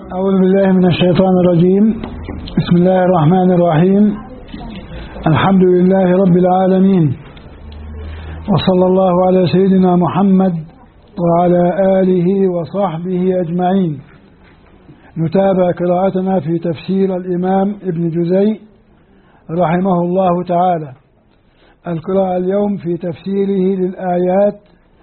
أعوذ بالله من الشيطان الرجيم. بسم الله الرحمن الرحيم. الحمد لله رب العالمين، وصلى الله على سيدنا محمد وعلى آله وصحبه أجمعين. نتابع قراءتنا في تفسير الإمام ابن جزي رحمه الله تعالى. القراءة اليوم في تفسيره للآيات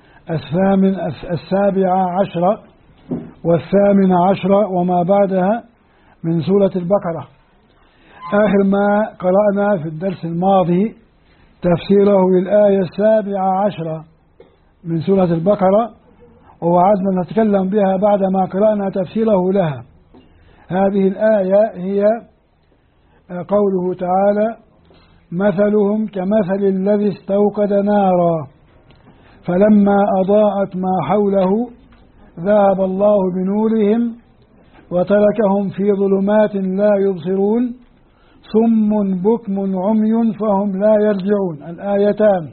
17 و18 وما بعدها من سورة البقرة. آخر ما قرأنا في الدرس الماضي تفسيره للآية 17 من سورة البقرة، ووعدنا نتكلم بها بعدما قرأنا تفسيره لها. هذه الآية هي قوله تعالى: مثلهم كمثل الذي استوقد نارا فلما أضاءت ما حوله ذهب الله بنورهم وتركهم في ظلمات لا يبصرون صم بكم عمي فهم لا يرجعون. الآيتان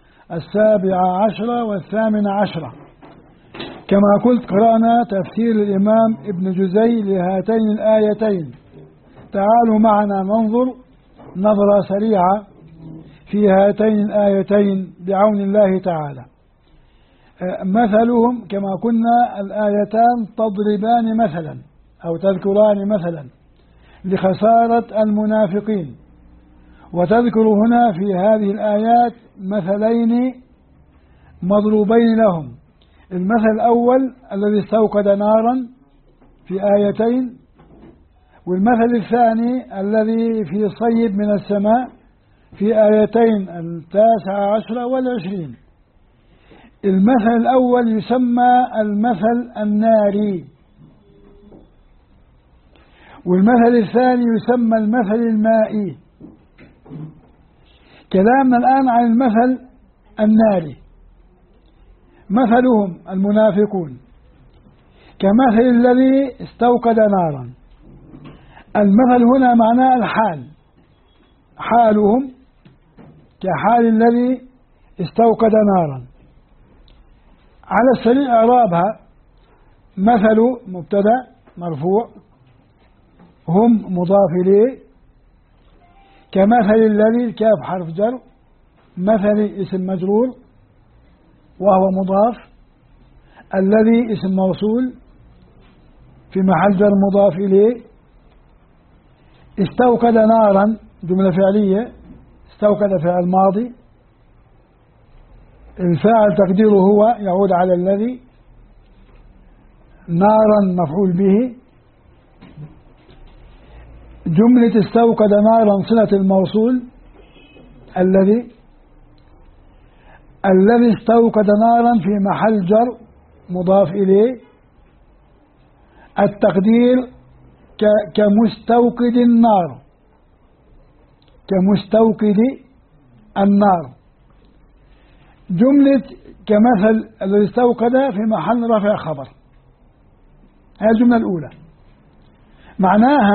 17 و18. كما قلت قرأنا تفسير الإمام ابن جزي لهاتين الآيتين. تعالوا معنا ننظر نظرة سريعة في هاتين الآيتين بعون الله تعالى. مثلهم كما قلنا الآيتان تضربان مثلا أو تذكران مثلا لخسارة المنافقين، وتذكر هنا في هذه الآيات مثلين مضروبين لهم. المثل الأول الذي استوقد نارا في آيتين، والمثل الثاني الذي في صيب من السماء في آيتين 19 و20. المثل الأول يسمى المثل الناري، والمثل الثاني يسمى المثل المائي. كلامنا الآن عن المثل الناري. مثلهم المنافقون كمثل الذي استوقد نارا. المثل هنا معناه الحال، حالهم كحال الذي استوقد نارا. على السريع إعرابها: مثل مبتدأ مرفوع، هم مضاف إليه، كمثل الذي الكاف حرف جر، مثل اسم مجرور وهو مضاف، الذي اسم موصول في محل جر مضاف إليه. استوقد نارا جملة فعلية، استوقد فعل ماضي، الفاعل تقديره هو يعود على الذي، نارا مفعول به. جملة استوقد نارا صلة الموصول الذي استوقد نارا في محل جر مضاف إليه. التقدير كمستوقد النار، كمستوقد النار. جملة كمثل الذي استوقد في محل رفع خبر. هذه الجملة الأولى معناها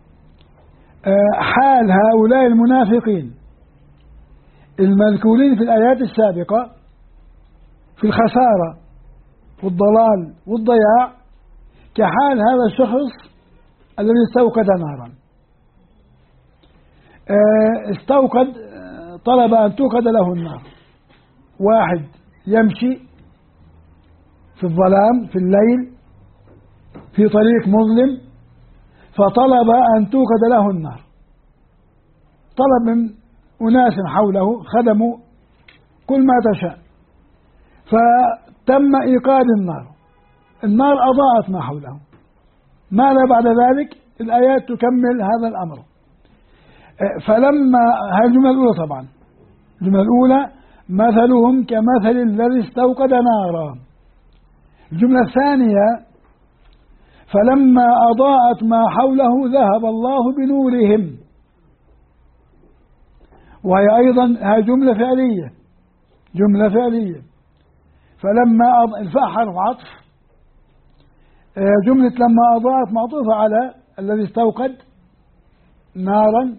حال هؤلاء المنافقين المذكورين في الآيات السابقة في الخسارة والضلال والضياع كحال هذا الشخص الذي استوقد نارا. استوقد طلب أن توقد له النار. واحد يمشي في الظلام في الليل في طريق مظلم، فطلب أن توقد له النار. طلب من أناس حوله خدموا كل ما تشاء، فتم إيقاد النار أضاءت ما حوله. ماذا بعد ذلك؟ الآيات تكمل هذا الأمر. فلما هذه الجملة الأولى طبعا، الجملة الأولى مثلهم كمثل الذي استوقد نارا. الجملة الثانية فلما أضاءت ما حوله ذهب الله بنورهم، وهي أيضا هذه جملة فعلية، جملة فعلية. فلما الفاء حرف عطف، جملة لما أضاءت معطوفة على الذي استوقد نارا.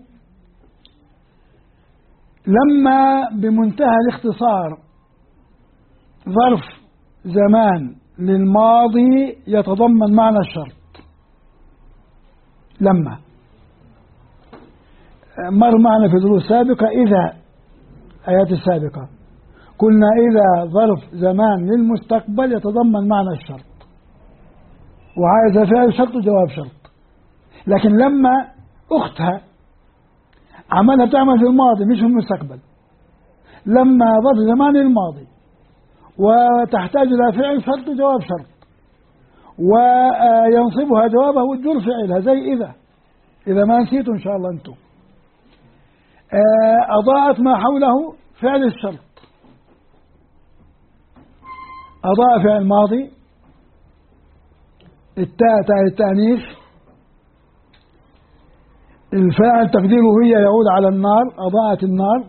لما بمنتهى الاختصار ظرف زمان للماضي يتضمن معنى الشرط. لما مر معنا في دروس سابقة إذا آيات السابقة قلنا إذا ظرف زمان للمستقبل يتضمن معنى الشرط، وهذا فعل شرط وجواب شرط. لكن لما أختها عملها تعمل في الماضي مش في المستقبل، لما ظرف زمان للماضي وتحتاج إلى فعل شرط وجواب شرط، وينصبها جوابه وتجر فعلها زي إذا ما نسيتوا إن شاء الله أنتم. أضاءت ما حوله فعل الشرط، أضاء فعل ماضي، التاء تاء التأنيث، الفاعل تقديره هي يعود على النار، أضاءت النار.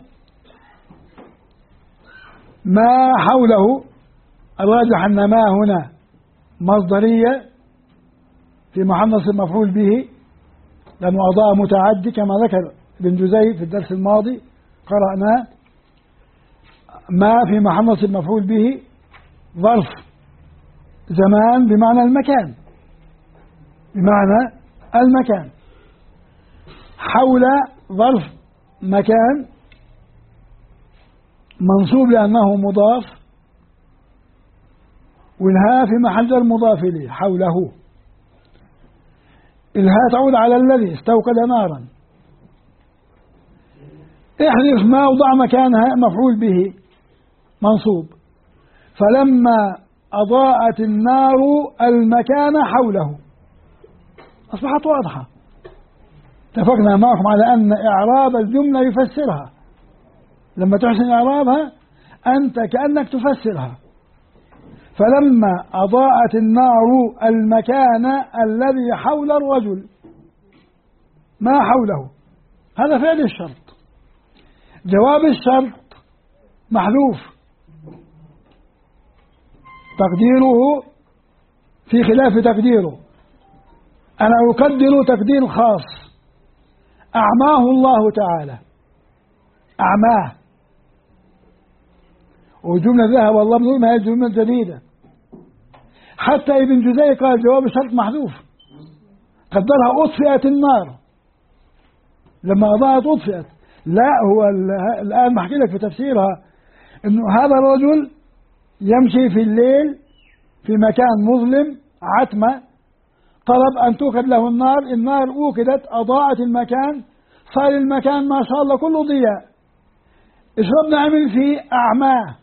ما حوله الراجح أن ما هنا مصدرية في محل نصب مفعول به، لأنه أضاء متعدي كما ذكر ابن جزي في الدرس الماضي قرأنا. ما في محل نصب مفعول به ظرف زمان بمعنى المكان، بمعنى المكان. حول ظرف مكان منصوب لأنه مضاف، والهاء في محل المضاف إليه حوله. الهاء تعود على الذي استوقد نارا. احذف ما وضع مكانها مفعول به منصوب، فلما أضاءت النار المكان حوله أصبحت واضحة. اتفقنا معكم على أن إعراب الجملة يفسرها، لما تحسن إعرابها أنت كأنك تفسرها. فلما أضاءت النار المكان الذي حول الرجل، ما حوله هذا فعل الشرط. جواب الشرط محذوف تقديره في خلاف تقديره. أنا أقدر تقدير خاص، أعماه الله تعالى، أعماه. وجملة ذهب الله بنور هذه الجملة جديدة. حتى ابن جزي قال جواب الشرط محذوف، قدرها أطفئت النار، لما أضاءت أطفئت. لا، هو الآن بحكي لك في تفسيرها إنه هذا الرجل يمشي في الليل في مكان مظلم عتمة، طلب أن توقد له النار، النار أوقدت أضاءت المكان، صار المكان ما شاء الله كله ضياء. إيش ربنا عمل فيه؟ أعماه،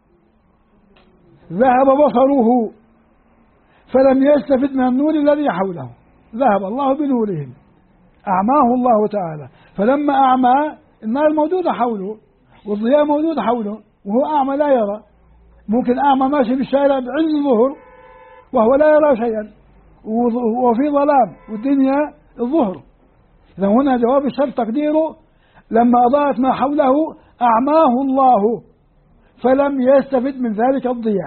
ذهب بصره فلم يستفد من النور الذي حوله، ذهب الله بنورهم، أعماه الله تعالى. فلما أعمى النار موجودة حوله والضياء موجود حوله، وهو أعمى لا يرى. ممكن أعمى ماشي في الشارع بعز الظهر وهو لا يرى شيئا وفي ظلام والدنيا الظهر. إذا هنا جواب الشرط تقديره لما أضاءت ما حوله أعماه الله فلم يستفد من ذلك الضياء.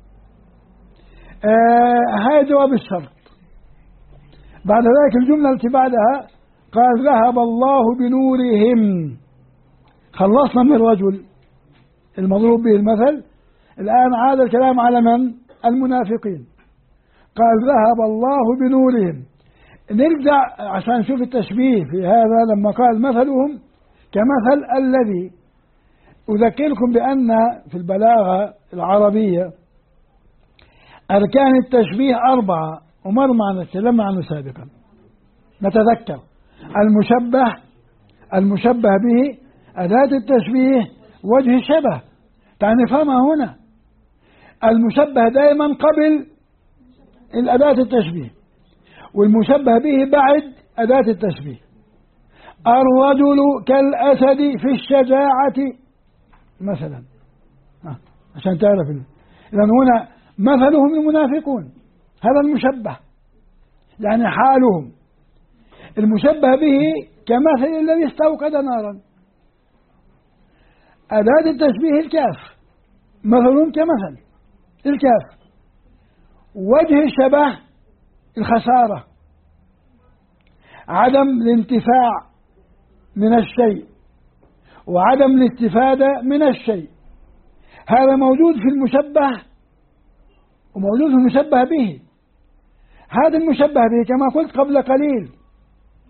هاي جواب الشرط. بعد ذلك الجملة التي بعدها قال ذهب الله بنورهم. خلصنا من الرجل المضروب به المثل، الآن عاد الكلام على من؟ المنافقين. قال ذهب الله بنورهم. نرجع عشان نشوف التشبيه في هذا. لما قال مثلهم كمثل الذي، أذكركم بأن في البلاغة العربية أركان التشبيه 4 ومر معنا تكلمنا عنه سابقا. نتذكر المشبه به، أداة التشبيه، وجه الشبه. تعال نفهمها هنا. المشبه دائما قبل الأداة التشبيه، والمشبه به بعد أداة التشبيه. الرجل كالأسد في الشجاعة مثلا، عشان تعرف. لأن هنا مثلهم المنافقون، هذا المشبه يعني حالهم. المشبه به كمثل الذي استوقد نارا. أداة التشبيه الكاف، مثلهم كمثل الكاف. وجه الشبه الخسارة، عدم الانتفاع من الشيء وعدم الاستفادة من الشيء. هذا موجود في المشبه وموجود في المشبه به. هذا المشبه به كما قلت قبل قليل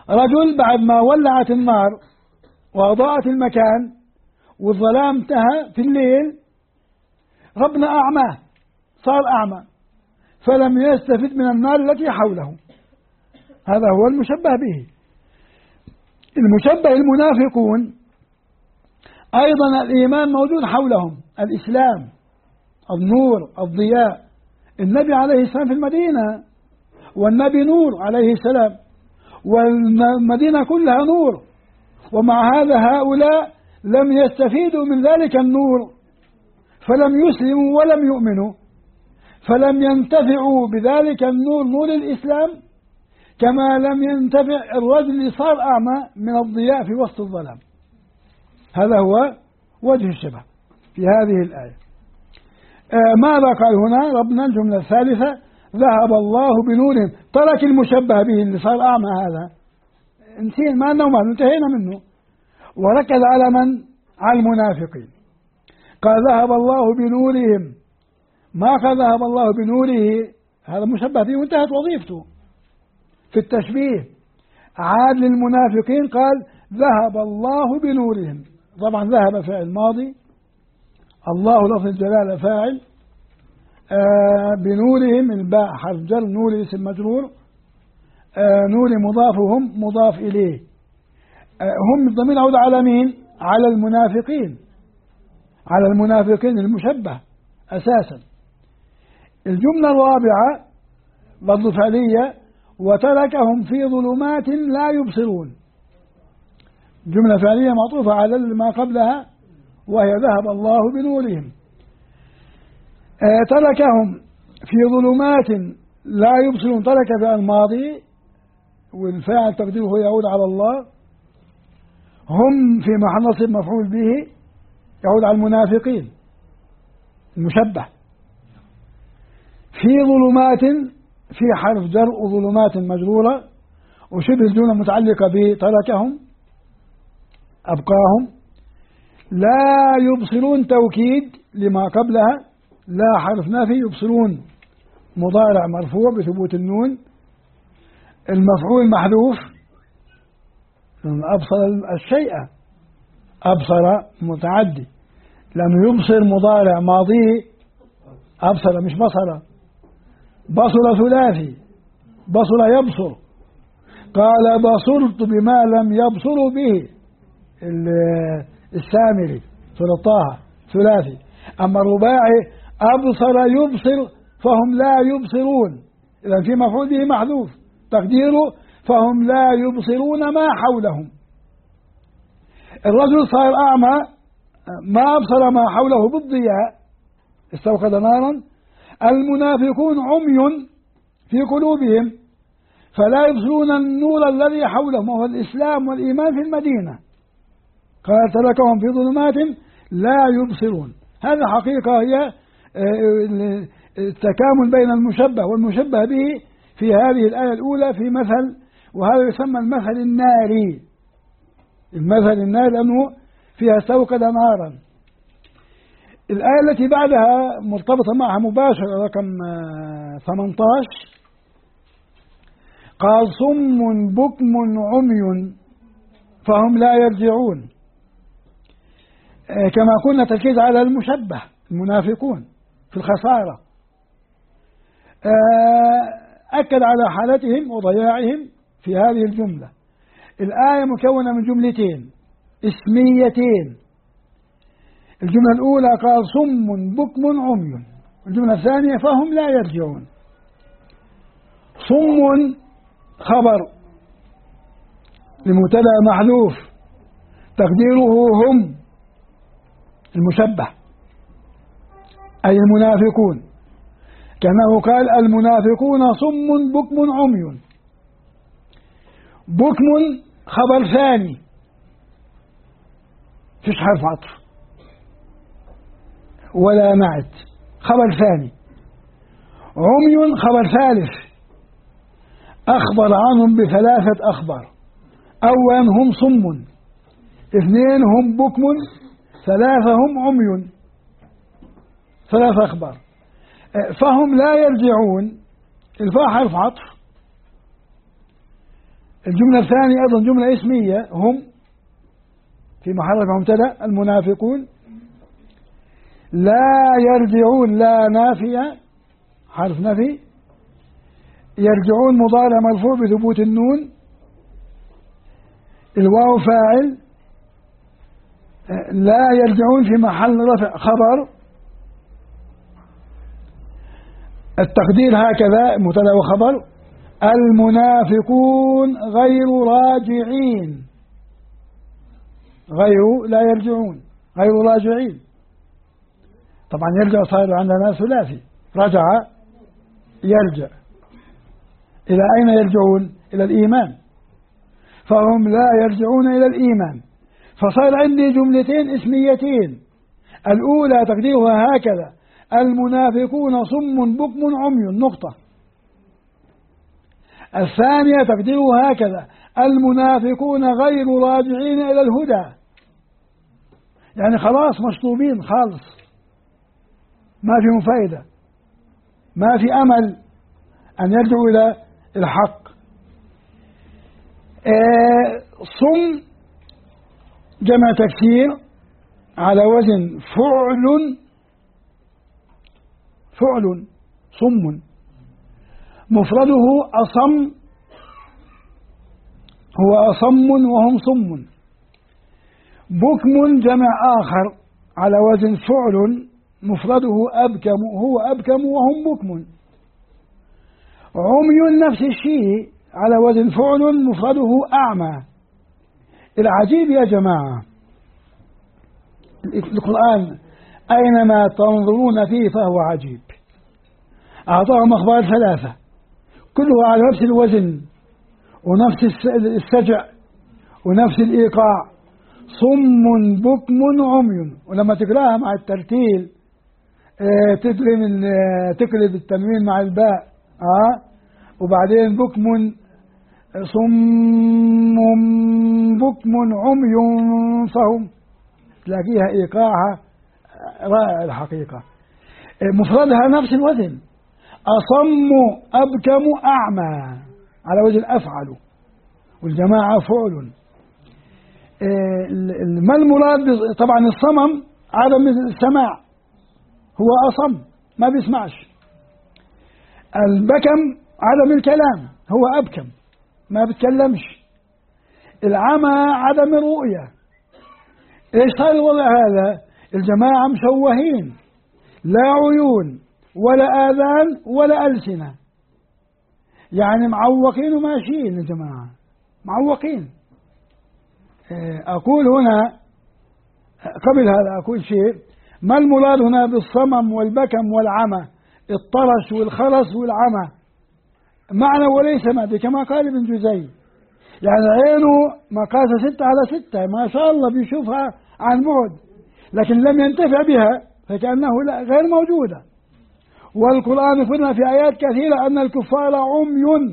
رجل بعد ما ولعت النار وأضاءت المكان والظلام انتهى في الليل، ربنا أعماه، صار أعمى، فلم يستفد من النار التي حوله. هذا هو المشبه به. المشبه المنافقون أيضا الإيمان موجود حولهم، الإسلام، النور، الضياء. النبي عليه السلام في المدينة، والنبي نور عليه السلام، والمدينة كلها نور، ومع هذا هؤلاء لم يستفيدوا من ذلك النور، فلم يسلموا ولم يؤمنوا، فلم ينتفعوا بذلك النور، نور الإسلام، كما لم ينتفع الرجل اللي صار أعمى من الضياء في وسط الظلام. هذا هو وجه الشبه في هذه الآية. ماذا قال هنا ربنا؟ الجملة الثالثة: ذهب الله بنورهم. ترك المشبه به اللي صار أعمى هذا، نسين ما أنه انتهينا منه، وركز على من؟ على المنافقين. قال ذهب الله بنورهم، ما قال ذهب الله بنوره، هذا مشبه به وانتهت وظيفته في التشبيه. عاد للمنافقين قال ذهب الله بنورهم. طبعا ذهب فعل ماضي، الله لفظ الجلالة فاعل، بنورهم الباء حرف جر، نور اسم مجرور، نور مضاف وهم مضاف إليه. هم الضمير يعود على مين؟ على المنافقين، على المنافقين المشبه أساسا. الجملة الرابعة برضو فعلية: وتركهم في ظلمات لا يبصرون. جملة فعلية معطوفة على ما قبلها، وهي ذهب الله بنورهم. تركهم في ظلمات لا يبصرون، ترك في الماضي والفاعل تقديره يعود على الله، هم في محل نصب مفعول به يعود على المنافقين المشبه. في ظلمات في حرف جر، وظلمات مجرورة، وشبه الجملة متعلقة بتركهم أبقاهم. لا يبصرون توكيد لما قبلها، لا حرف نفي، يبصرون مضارع مرفوع بثبوت النون، المفعول محذوف، أبصر الشيء، أبصر متعدي، لأنه يبصر مضارع ماضيه أبصر مش بصر، بصر ثلاثي، بصر يبصر. قال بصرت بما لم يبصروا به السامري سورة طه ثلاثي. أما الرباعي أبصر يبصر فهم لا يبصرون، إذا في مفعول به محذوف تقديره فهم لا يبصرون ما حولهم. الرجل صار أعمى، ما أبصر ما حوله بالضياء، استوقد نارا. المنافقون عمي في قلوبهم فلا يبصرون النور الذي حولهم وهو الإسلام والإيمان في المدينة. قال تركهم في ظلمات لا يبصرون. هذا حقيقة هي التكامل بين المشبه والمشبه به في هذه الآية الأولى في مثل، وهذا يسمى المثل الناري. المثل الناري لأنه فيها استوقد نارا. الآية التي بعدها مرتبطة معها مباشرة، رقم 18: قال صم بكم عمي فهم لا يرجعون. كما قلنا تركيز على المشبه المنافقون في الخسارة، أكد على حالتهم وضياعهم في هذه الجملة. الآية مكونة من جملتين اسميتين. الجملة الأولى قال صم بكم عمي، الجملة الثانية فهم لا يرجعون. صم خبر لمبتدأ محذوف تقديره هم المشبه أي المنافقون، كأنه قال المنافقون صم بكم عمي. بكم خبر ثاني فيش حرف عطف ولا نعت، خبر ثاني. عمي خبر ثالث أخبر عنهم بثلاثة أخبار: أولا هم صم، اثنين هم بكم، ثلاثة هم عمي، ثلاث أخبار. فهم لا يرجعون، الفاء حرف عطف الجملة الثانية أيضا جملة اسمية، هم في محل رفع مبتدأ، المنافقون. لا يرجعون، لا نافية حرف نفي، يرجعون مضارع مرفوع بثبوت النون، الواو فاعل، لا يرجعون في محل رفع خبر، التقدير هكذا مبتدأ وخبر. المنافقون غير راجعين، غير لا يرجعون، غير راجعين. طبعا يرجع صار عندنا ثلاثي، رجع يرجع، إلى أين يرجعون؟ إلى الإيمان، فهم لا يرجعون إلى الإيمان. فصار عندي جملتين اسميتين، الأولى تقديرها هكذا: المنافقون صم بكم عمي نقطة. الثانية تقديرها هكذا: المنافقون غير راجعين إلى الهدى، يعني خلاص مشطوبين خالص، ما في فائدة، ما في أمل أن يرجعوا إلى الحق. صم جمع تكسير على وزن فعل، فعل صم، مفرده أصم، هو أصم وهم صم. بكم جمع آخر على وزن فعل، مفرده أبكم، هو أبكم وهم بكم. عمي نفس الشيء على وزن فعل، مفرده أعمى. العجيب يا جماعة القرآن أينما تنظرون فيه فهو عجيب. أعطاهم أخبار ثلاثة كلها على نفس الوزن ونفس السجع ونفس الإيقاع: صم بكم عمي. ولما تقراها مع الترتيل تقلب التنوين مع الباء، وبعدين بكم، صم بكم عمي فهم، تلاقيها إيقاعها رائع الحقيقة. مفردها نفس الوزن: أصم أبكم أعمى على وزن أفعل، والجماعة فعل. ما المراد؟ طبعا الصمم عدم السماع، هو أصم ما بيسمعش. البكم عدم الكلام، هو أبكم ما بتكلمش. العمى عدم الرؤية. ايش صار الوضع هذا؟ الجماعة مشوهين، لا عيون ولا آذان ولا ألسنة، يعني معوقين وماشيين الجماعة، معوقين. أقول هنا قبل هذا أقول شيء: ما المراد هنا بالصمم والبكم والعمى؟ الطرش والخرس والعمى معنى وليس معنى، كما قال ابن جزي، يعني عينه مقاسة 6/6 ما شاء الله بيشوفها عن بعد، لكن لم ينتفع بها فكأنه غير موجودة. والقرآن يخبرنا في آيات كثيرة أن الكفار عمي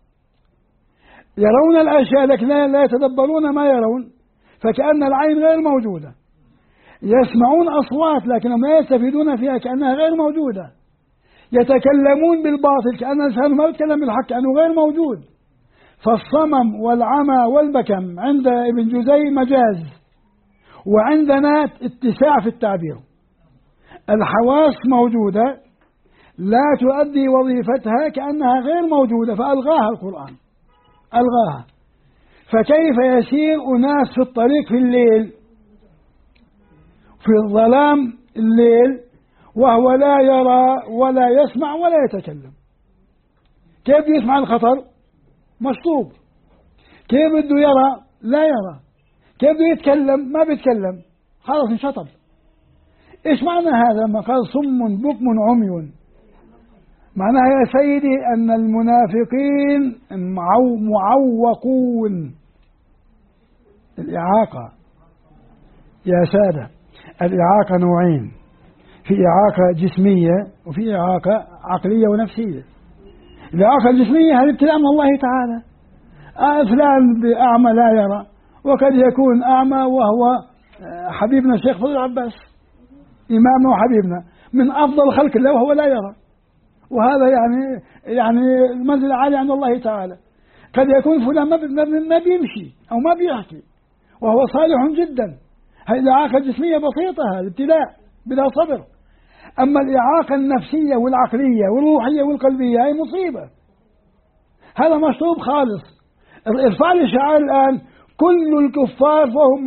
يرون الأشياء لكن لا يتدبرون ما يرون، فكأن العين غير موجودة. يسمعون أصوات لكنهم لا يستفيدون فيها كأنها غير موجودة. يتكلمون بالباطل كأن الإنسان ما يتكلم بالحق كأنه غير موجود. فالصمم والعمى والبكم عند ابن جزي مجاز، وعندنا اتساع في التعبير. الحواس موجودة لا تؤدي وظيفتها كأنها غير موجودة، فألغاها القرآن، ألغاها. فكيف يسير أناس في الطريق في الليل، في الظلام الليل، وهو لا يرى ولا يسمع ولا يتكلم؟ كيف يسمع الخطر؟ مشطوب. كيف بده يرى؟ لا يرى. كيف بده يتكلم؟ ما بيتكلم، خلاص انشطب. ايش معنى هذا ما قال صم بكم عمي؟ معناها يا سيدي أن المنافقين معوقون. الإعاقة يا سادة، الإعاقة نوعين: في إعاقة جسمية وفي إعاقة عقلية ونفسية. الإعاقة الجسمية هذه ابتلاء من الله تعالى. فلان بأعمى لا يرى، وقد يكون أعمى وهو حبيبنا الشيخ فضل العباس، إمامنا وحبيبنا من أفضل خلق الله وهو لا يرى، وهذا يعني المنزلة عالية عند الله تعالى. قد يكون فلان ما بيمشي أو ما بيحكي وهو صالح جدا، هذه إعاقة جسمية بسيطة، هذا ابتلاء بلا صبر. أما الإعاقة النفسية والعقلية والروحية والقلبية هي مصيبة، هذا مشروب خالص. ارفع لي شعار الآن: كل الكفار فهم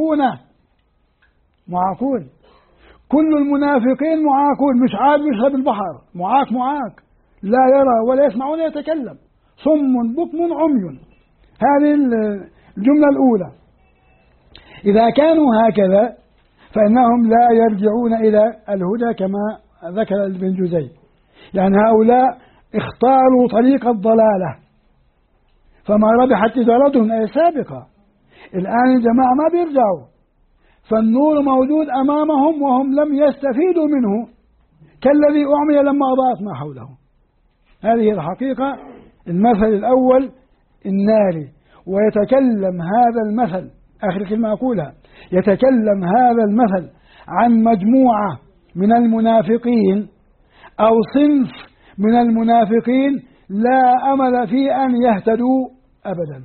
معاقون، كل المنافقين معاقون. مش عاد يشرب البحر، معاق لا يرى ولا يسمع ولا يتكلم، صم بكم عمي. هذه الجملة الأولى. إذا كانوا هكذا فإنهم لا يرجعون إلى الهدى كما ذكر ابن جزي، يعني هؤلاء اختاروا طريق الضلالة فما ربحت تجارتهم أي سابقة. الآن الجماعة ما بيرجعوا، فالنور موجود أمامهم وهم لم يستفيدوا منه كالذي أعمي لما أضاءت ما حوله. هذه الحقيقة. المثل الأول الناري، ويتكلم هذا المثل، آخر كلمة أقولها، يتكلم هذا المثل عن مجموعة من المنافقين أو صنف من المنافقين لا أمل في أن يهتدوا أبدا.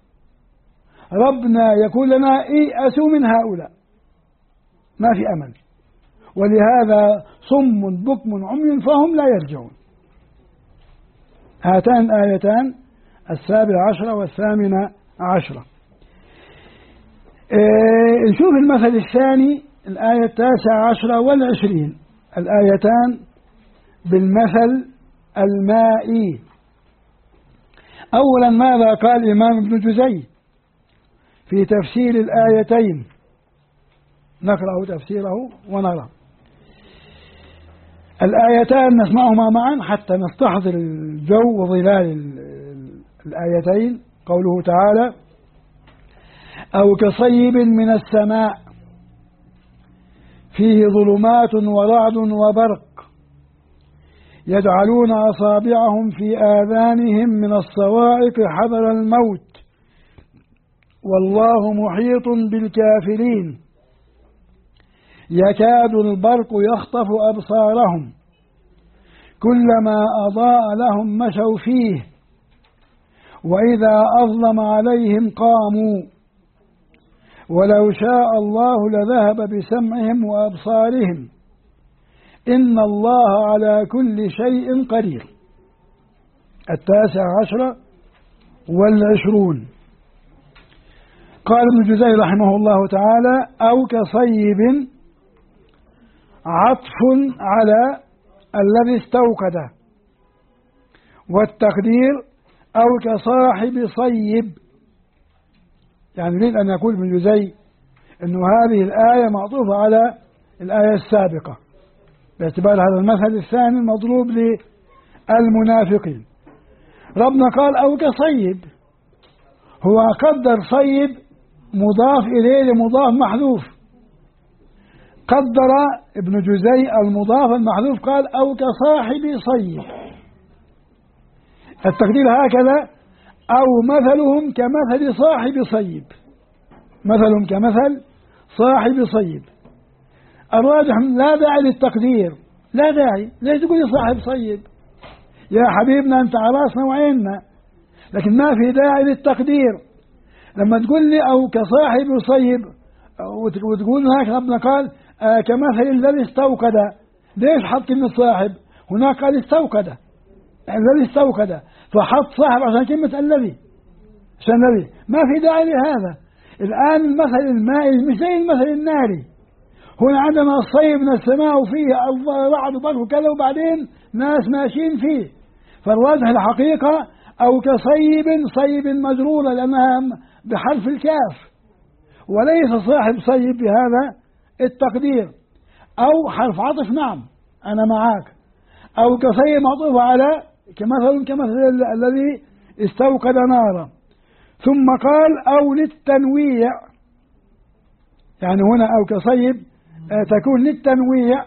ربنا يقول لنا ائسوا من هؤلاء، ما في أمل، ولهذا صم بكم عمي فهم لا يرجعون. هاتان الآيتان 17 و18. نشوف المثل الثاني، الآية 19 و20، الآيتان بالمثل المائي. أولا ماذا قال الإمام ابن جزي في تفسير الآيتين؟ نقرأ تفسيره ونرى الآيتان، نسمعهما معا حتى نستحضر الجو وظلال الآيتين. قوله تعالى: أو كصيب من السماء فيه ظلمات ورعد وبرق يجعلون أصابعهم في آذانهم من الصواعق حذر الموت والله محيط بالكافرين يكاد البرق يخطف أبصارهم كلما أضاء لهم مشوا فيه وإذا أظلم عليهم قاموا ولو شاء الله لذهب بسمعهم وأبصارهم إن الله على كل شيء قدير. 19 و20. قال ابن جزي رحمه الله تعالى: أو كصيب، عطف على الذي استوقده، والتقدير أو كصاحب صيب. يعني يريد أن يقول ابن جزي أن هذه الآية معطوفة على الآية السابقة باعتبار هذا المثل الثاني المضروب للمنافقين. ربنا قال أو كصيب، هو قدر صيب مضاف إليه لمضاف محذوف، قدر ابن جزي المضاف المحذوف قال أو كصاحب صيب. التقدير هكذا: أو مثلهم كمثل صاحب صيب، مثلهم كمثل صاحب صيب. الراجح لا داعي للتقدير، لا داعي. ليش تقول لي صاحب صيب يا حبيبنا؟ أنت على راسنا وعيننا، لكن ما في داعي للتقدير. لما تقول لي أو كصاحب صيب وتقول هناك ربنا قال كمثل الذي استوقد، ليش حط كلمة صاحب؟ هناك قال استوقد، يعني الذي استوقد، فحط صاحب عشان كلمة الذي، عشان الذي. ما في داعي لهذا. الآن المثل المائي مش زي المثل الناري. هنا عندنا الصيب من السماء وفيه رعد وبرق وكذا وبعدين ناس ماشيين فيه، فالواضح الحقيقة أو كصيب مجرورة لأنها بحرف الكاف، وليس صاحب صيب بهذا التقدير. أو حرف عطف، نعم أنا معاك. أو كصيب معطوف على كمثل الذي استوقد نارا. ثم قال أو للتنويع، يعني هنا أو كصيب تكون للتنويع،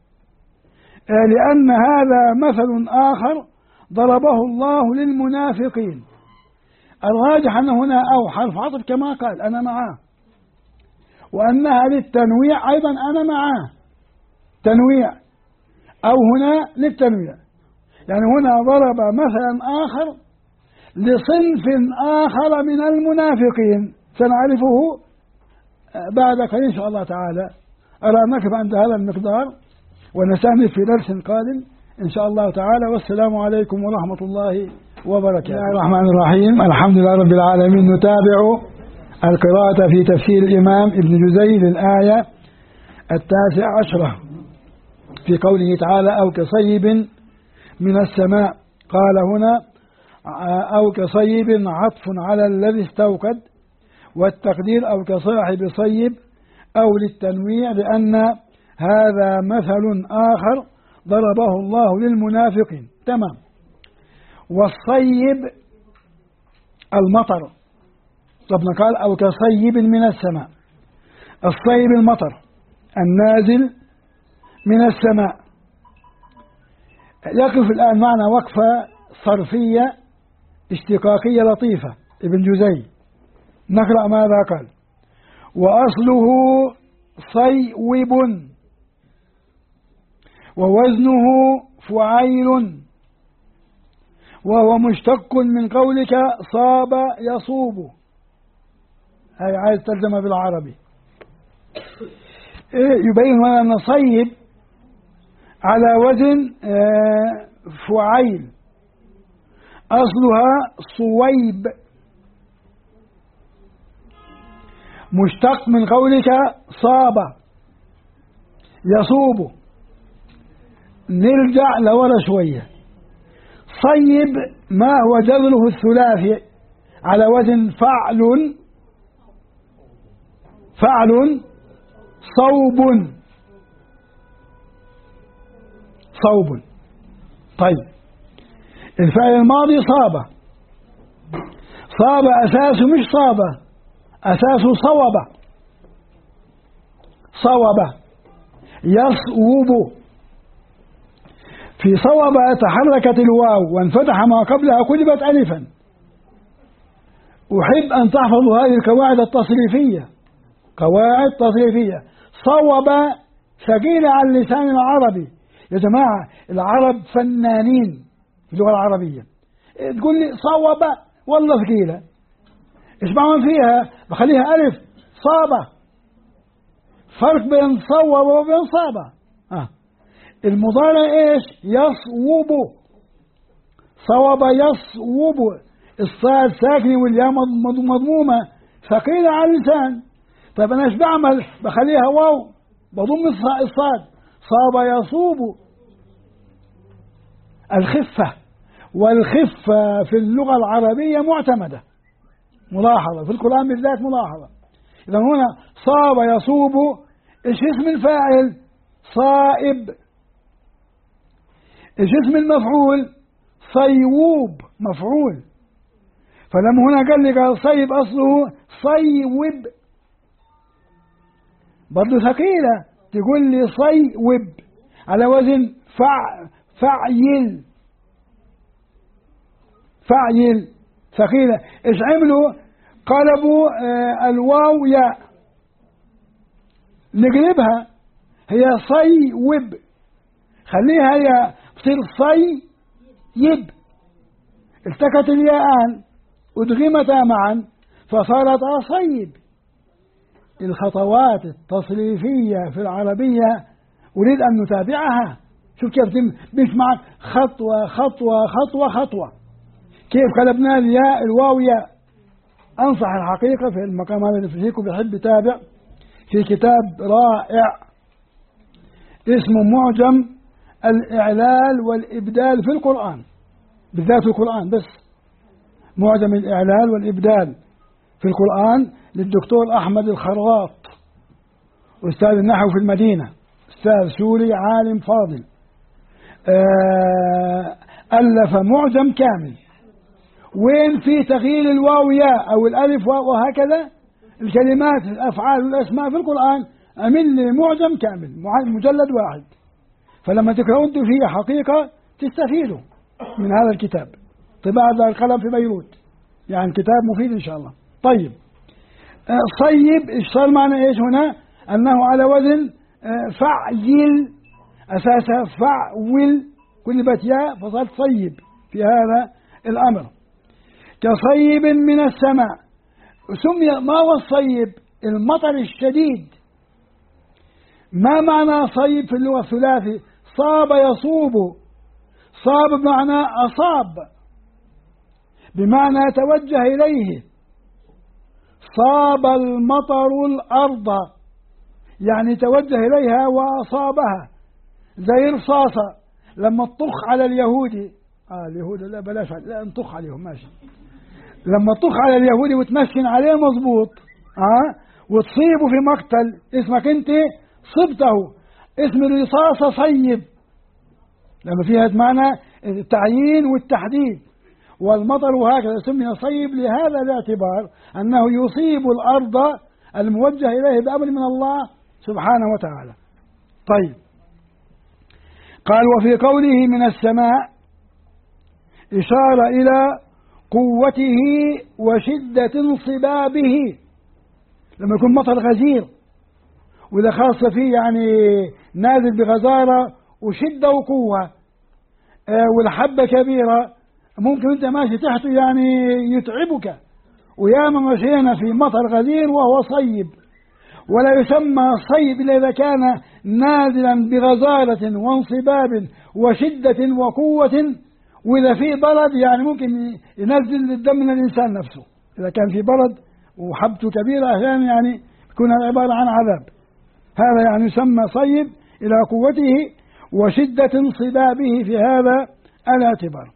لأن هذا مثل آخر ضربه الله للمنافقين. الراجح أن هنا أو حرف عطف كما قال أنا معاه، وأنها للتنويع أيضا أنا معاه، تنويع. أو هنا للتنويع، يعني هنا ضرب مثلا آخر لصنف آخر من المنافقين سنعرفه بعد قليل إن شاء الله تعالى. أرى نقف عند هذا المقدار ونستأنف في درس قادم إن شاء الله تعالى. والسلام عليكم ورحمة الله وبركاته. بسم الله الرحمن الرحيم. الحمد لله رب العالمين. نتابع القراءة في تفسير الإمام ابن جزي للآية 19 في قوله تعالى أو كصيب من السماء. قال هنا أو كصيب عطف على الذي استوقد، والتقدير أو كصاحب صيب أو للتنويع، لأن هذا مثل آخر ضربه الله للمنافقين. تمام. والصيب المطر. ربنا قال أو كصيب من السماء. الصيب المطر النازل من السماء. يقف الآن معنا وقفة صرفية اشتقاقية لطيفة. ابن جزي نقرأ ماذا قال. وأصله صيوب ووزنه فعيل، وهو مشتق من قولك صاب يصوب. هاي عايز ترجمة بالعربي. يبين أن صيب على وزن فعيل، أصلها صويب، مشتق من قولك صاب يصوب. نرجع لورا شوية. صيب ما هو جذره الثلاثي على وزن فعل، فعل صوب، صوب. طيب الفعل الماضي صاب. صاب أساسه مش صاب، أساسه صوب. صوب يصوب. في صوب تحركت الواو وانفتح ما قبلها قلبت ألفا. أحب أن تحفظوا هذه القواعد التصريفية، قواعد تصريفية. صوب ثقيلة على اللسان العربي يا جماعة. العرب فنانين في اللغة العربية. تقول لي صوب والله ثقيلة، إيش بعمل فيها؟ بخليها ألف. صاب، فرق بين صوب وبين صاب. المضارع إيش؟ يصوب. صوب يصوب، الصاد ساكنة والياء مضمومة ثقيلة على اللسان. طيب أنا إيش بعمل؟ بخليها واو، بضم الصاد. صاب يصوب. الخفة، والخفة في اللغة العربية معتمدة، ملاحظة في القرآن بالذات ملاحظة. إذا هنا صاب يصوب، إيش اسم الفاعل؟ صائب. إيش اسم المفعول؟ صيوب، مفعول. فلما هنا قال لي صيب أصله صيوب، برضه ثقيلة. تقول لي صيوب على وزن فعيل، فعيل ثقيلة. إيش عملوا؟ قلبوا الواو ياء، نقلبها هي صيوب، خليها ياء تصير صيب. التقت الياءان أدغمتا معا فصارتا صيب. الخطوات التصريفية في العربية أريد أن نتابعها. شوف كيف تمشي معك خطوة خطوة خطوة خطوة. كيف قلبنا الياء الواو ياء. أنصح الحقيقة في المقام هذا اللي فيكم بيحب يتابع في كتاب رائع اسمه معجم الإعلال والإبدال في القرآن، بالذات في القرآن بس. معجم الإعلال والإبدال في القرآن للدكتور أحمد الخراط، أستاذ النحو في المدينة، أستاذ سوري عالم فاضل. ألف معجم كامل وين في تغيير الواو ياء أو الألف واو وهكذا الكلمات الأفعال والأسماء في القرآن. أمن لي معجم كامل مجلد واحد، فلما تقرأون فيه حقيقة تستفيدوا من هذا الكتاب. طباعة دار القلم في بيروت، يعني كتاب مفيد إن شاء الله. طيب صيب إيش صار معنى إيش هنا؟ أنه على وزن فعيل، أساسها فعول، كل بات ياء فصارت صيب في هذا الأمر. كصيب من السماء. سمي، ما هو الصيب؟ المطر الشديد. ما معنى صيب في اللغة الثلاثي؟ صاب يصوب. صاب بمعنى أصاب، بمعنى توجه إليه. صاب المطر الأرض، يعني توجه إليها وأصابها. زي رصاصة لما تطخ على اليهودي، اليهود لا بلاش، لا نطخ عليهم ماشي. لما تطخ على اليهودي وتمسكن عليه مظبوط، وتصيبه في مقتل، اسمك انت صبته، اسم الرصاصة صيب، لما فيها معنى التعيين والتحديد. والمطر هكذا سمي صيب لهذا الاعتبار أنه يصيب الأرض الموجه إليه بأمر من الله سبحانه وتعالى. طيب، قال وفي قوله من السماء إشارة إلى قوته وشدة انصبابه. لما يكون مطر غزير، وإذا خاصة فيه يعني نازل بغزارة وشدة وقوة، والحبة كبيرة، ممكن أنت ماشي تحته يعني يتعبك. وياما مشينا في مطر غزير وهو صيب، ولا يسمى صيب إلا إذا كان نازلا بغزارة وانصباب وشدة وقوة. وإذا في برد يعني ممكن ينزل الدم من الإنسان نفسه. إذا كان في برد وحبته كبيرة أحيانا يعني يكون عبارة عن عذاب. هذا يعني يسمى صيب إلى قوته وشدة انصبابه في هذا الاعتبار.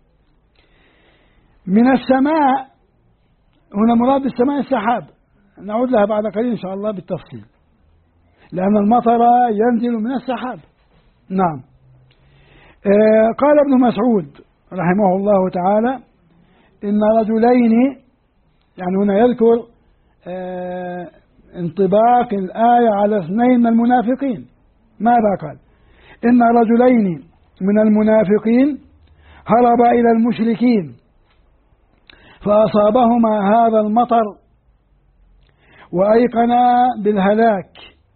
من السماء هنا مراد بالسماء السحاب، نعود لها بعد قليل إن شاء الله بالتفصيل، لأن المطر ينزل من السحاب. نعم. قال ابن مسعود رحمه الله تعالى إن رجلين، يعني هنا يذكر انطباق الآية على اثنين من المنافقين. ماذا قال؟ إن رجلين من المنافقين هربا إلى المشركين فأصابهما هذا المطر وأيقنا بالهلاك،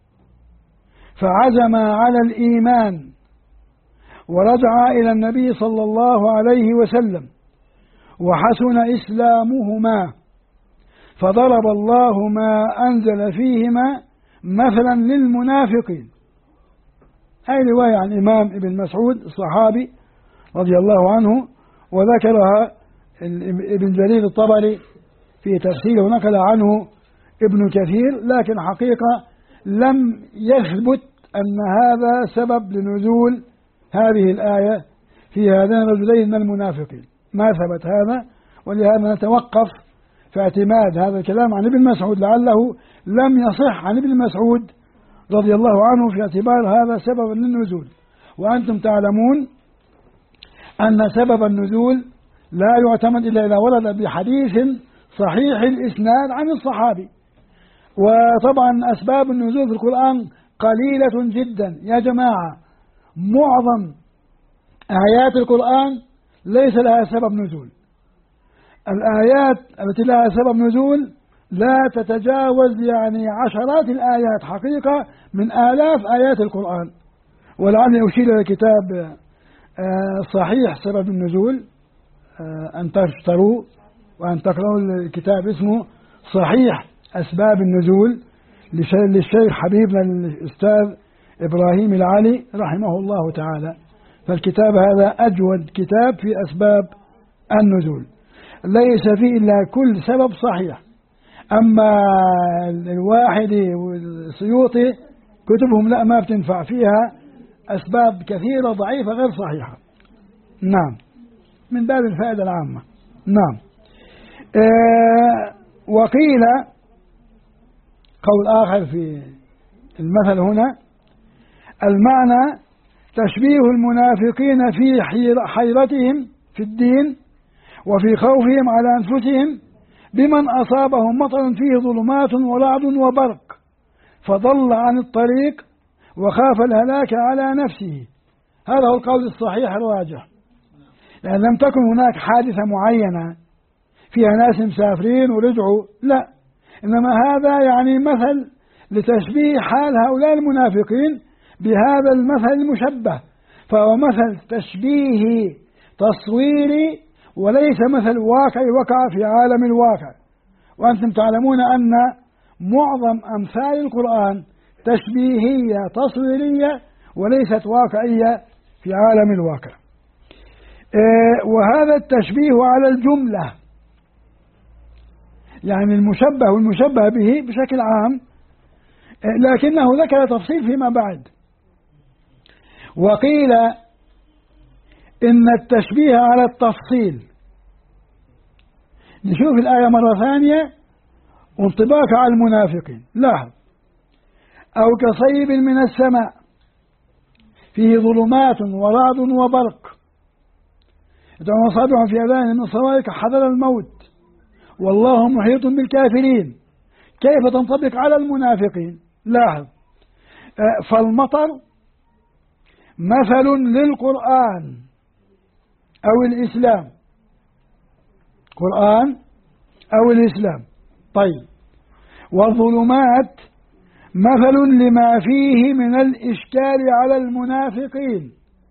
فعزما على الإيمان ورجعا إلى النبي صلى الله عليه وسلم وحسن إسلامهما، فضرب الله ما أنزل فيهما مثلا للمنافقين. هذه رواية عن الإمام ابن مسعود الصحابي رضي الله عنه، وذكرها ابن جرير الطبري في تفسيره ونقل عنه ابن كثير، لكن حقيقة لم يثبت أن هذا سبب لنزول هذه الآية في هذين الرجلين من المنافقين، ما ثبت هذا. ولهذا نتوقف في اعتماد هذا الكلام عن ابن مسعود، لعله لم يصح عن ابن مسعود رضي الله عنه في اعتبار هذا سببا للنزول. وأنتم تعلمون أن سبب النزول لا يعتمد إلا إذا ورد بحديث صحيح الإسناد عن الصحابي. وطبعا أسباب النزول في القرآن قليلة جدا يا جماعة. معظم آيات القرآن ليس لها سبب نزول. الآيات التي لها سبب نزول لا تتجاوز يعني عشرات الآيات حقيقة من آلاف آيات القرآن. ولعلي أشير إلى كتاب صحيح سبب النزول، أن تشتروا وأن تقرأوا الكتاب اسمه صحيح أسباب النزول للشيخ حبيبنا الأستاذ إبراهيم العلي رحمه الله تعالى. فالكتاب هذا أجود كتاب في أسباب النزول، ليس فيه إلا كل سبب صحيح. أما الواحدي والسيوطي كتبهم لا، ما بتنفع فيها أسباب كثيرة ضعيفة غير صحيحة. نعم، من باب الفائدة العامة. نعم. وقيل قول آخر في المثل هنا، المعنى تشبيه المنافقين في حيرتهم في الدين وفي خوفهم على أنفسهم بمن أصابهم مطر فيه ظلمات ورعد وبرق فضل عن الطريق وخاف الهلاك على نفسه. هذا هو القول الصحيح الراجح، لأن لم تكن هناك حادثة معينة فيها ناس مسافرين ورجعوا، لا، إنما هذا يعني مثل لتشبيه حال هؤلاء المنافقين بهذا المثل المشبه، فهو مثل تشبيهي تصويري وليس مثل واقع وقع في عالم الواقع. وأنتم تعلمون أن معظم أمثال القرآن تشبيهية تصويرية وليست واقعية في عالم الواقع. وهذا التشبيه على الجملة، يعني المشبه والمشبه به بشكل عام، لكنه ذكر تفصيل فيما بعد. وقيل إن التشبيه على التفصيل. نشوف الآية مرة ثانية وانطباق على المنافقين. لاحظ: أو كصيب من السماء فيه ظلمات ورعد وبرق يدعون أصابعهم في آذانهم من الصواعق حذر الموت والله محيط بالكافرين. كيف تنطبق على المنافقين؟ لاحظ: فالمطر مثل للقرآن أو الإسلام، قرآن أو الإسلام. طيب، والظلمات مثل لما فيه من الإشكال على المنافقين،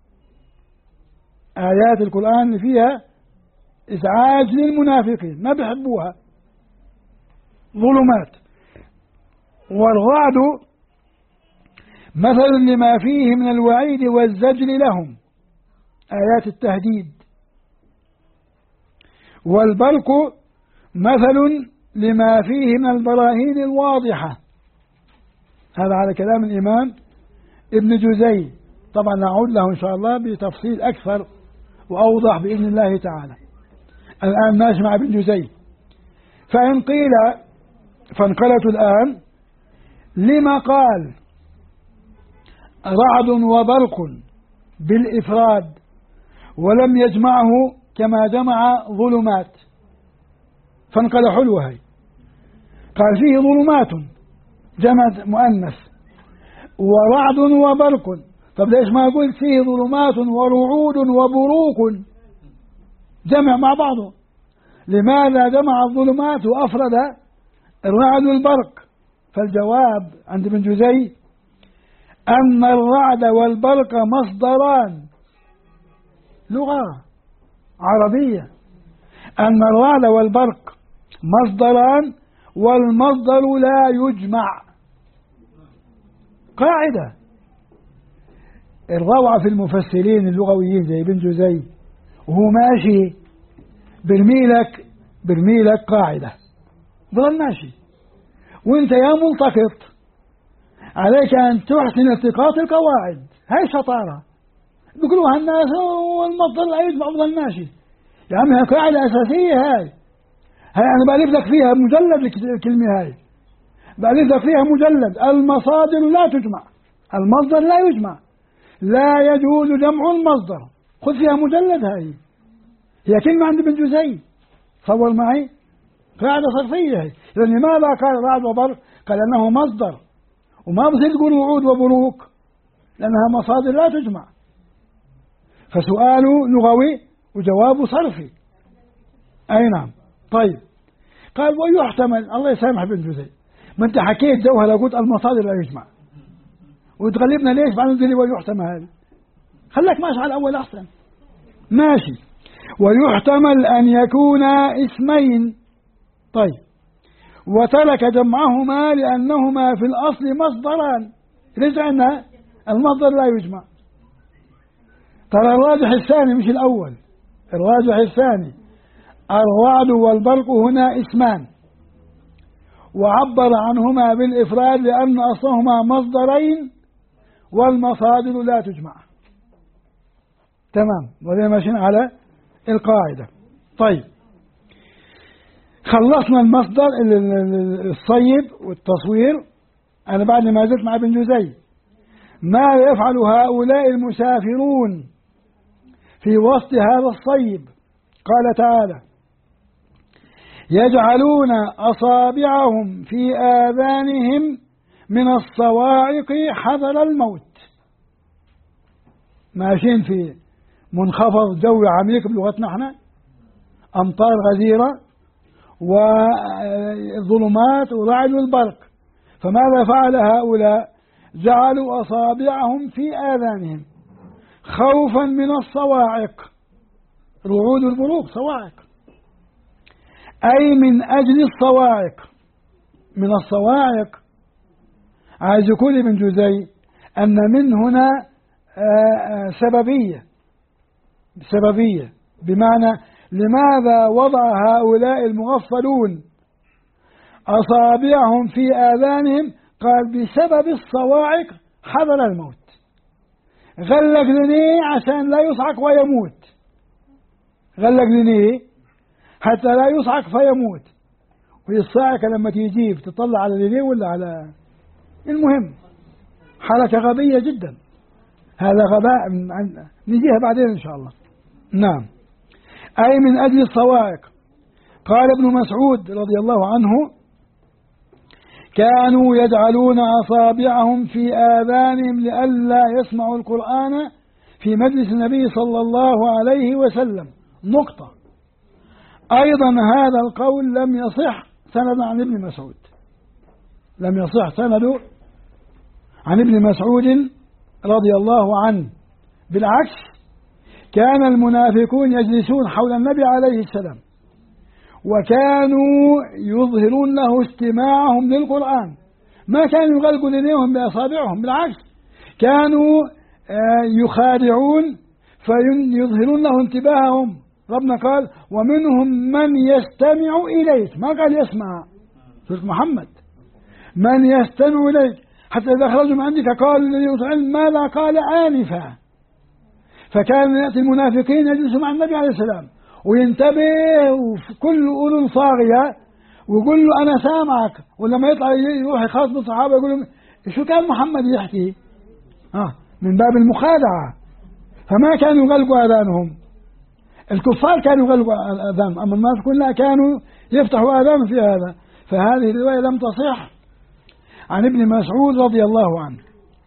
آيات القرآن اللي فيها إزعاج للمنافقين ما بيحبوها، ظلمات. والرعد مثل لما فيه من الوعيد والزجر لهم، آيات التهديد. والبرق مثل لما فيه من البراهين الواضحة. هذا على كلام الإمام ابن جزي، طبعا نعود له إن شاء الله بتفصيل أكثر وأوضح بإذن الله تعالى. الآن ماشي مع ابن جزي. فإن قيل فانقلت الآن لما قال رعد وبرق بالإفراد ولم يجمعه كما جمع ظلمات؟ فانقل حلوة هي، قال فيه ظلمات جمع مؤنث ورعد وبرق. طب ليش ما قلت فيه ظلمات ورعود وبروق جمع مع بعضه؟ لماذا جمع الظلمات وأفرد الرعد والبرق؟ فالجواب عند ابن جزي أن الرعد والبرق مصدران، لغة عربية، أن الرعد والبرق مصدران والمصدر لا يجمع. قاعدة الروعة في اللغويين زي ابن جزي، وهو ماشي برمي لك قاعدة، ظل ماشي وانت يا ملتقط عليك أن تحسن التقاط القواعد. هاي شطارة بيقولوها الناس، والمصدر لا يجمع، ظل ماشي. يا عمي هي قاعدة أساسية، هاي أنا بألف لك فيها مجلد الكلمة، هاي بألف لك فيها مجلد. المصادر لا تجمع، المصدر لا يجمع، لا يجوز جمع المصدر. خذ فيها مجلد، هي كلمة عند ابن جزي، صور معي قاعدة صرفية هي. إذن لماذا قال رعد وبرق؟ قال أنه مصدر، وما بصير تقول وعود وبروق لأنها مصادر لا تجمع. فسؤاله لغوي وجوابه صرفي. أي نعم. طيب، قال ويحتمل، الله يسامح ابن جزي، ما أنت حكيت جوها لو قلت المصادر لا يجمع وتغلبنا ليش بعدين تقول لي ويحتمل؟ هذا خليك ماشي على الأول أحسن. ماشي. ويحتمل أن يكون اسمين. طيب، وترك جمعهما لأنهما في الأصل مصدران. ليش؟ أن المصدر لا يجمع. ترى الراجح الثاني مش الأول، الراجح الثاني. الرعد والبرق هنا اسمان، وعبر عنهما بالإفراد لأن أصلهما مصدرين والمصادر لا تجمع. تمام، وذي ماشيين على القاعدة. طيب، خلصنا المصدر الصيب والتصوير. أنا بعد ما زلت مع ابن جزي. ما يفعل هؤلاء المسافرون في وسط هذا الصيب؟ قال تعالى يجعلون أصابعهم في آذانهم من الصواعق حذر الموت. ماشيين في منخفض جوي عميق بلغتنا احنا، أمطار غزيرة وظلمات ورعد والبرق. فماذا فعل هؤلاء؟ جعلوا أصابعهم في آذانهم خوفا من الصواعق. رعود البروق صواعق، أي من أجل الصواعق. من الصواعق عايز يقول ابن جوزي أن من هنا سببية، بمعنى لماذا وضع هؤلاء المغفلون أصابعهم في آذانهم؟ قال بسبب الصواعق حضر الموت، غلق لنيه عشان لا يصعق ويموت، غلق لنيه حتى لا يصعق فيموت. وهي الصاعقة لما تجيب تطلع على لنيه ولا على، المهم حركة غبية جدا، هذا غباء نجيها بعدين إن شاء الله. نعم، أي من أجل الصواعق. قال ابن مسعود رضي الله عنه كانوا يجعلون أصابعهم في آذانهم لئلا يسمعوا القرآن في مجلس النبي صلى الله عليه وسلم. نقطة. أيضا هذا القول لم يصح سندا عن ابن مسعود، لم يصح سنده عن ابن مسعود رضي الله عنه، بالعكس كان المنافقون يجلسون حول النبي عليه السلام وكانوا يظهرون له استماعهم للقرآن، ما كانوا يغلقوا لديهم بأصابعهم، بالعكس كانوا يخادعون فيظهرون له انتباههم. ربنا قال ومنهم من يستمع إليك، ما قال يسمع، سورة محمد، من يستمع إليك حتى إذا خرجوا من عندك قالوا الذي أوتوا العلم ماذا قال آنفا. فكان يأتي المنافقين يجلسوا مع النبي عليه السلام وينتبه وكل أذن صاغية ويقول له أنا سامعك، ولما يطلع يروح يخاطب الصحابة يقول لهم شو كان محمد يحكي؟ من باب المخادعة. فما كانوا يغلقوا آذانهم، الكفار كانوا يغلقوا آذانهم، أما المنافقون لا، كانوا يفتحوا آذانهم في هذا. فهذه الرواية لم تصح عن ابن مسعود رضي الله عنه.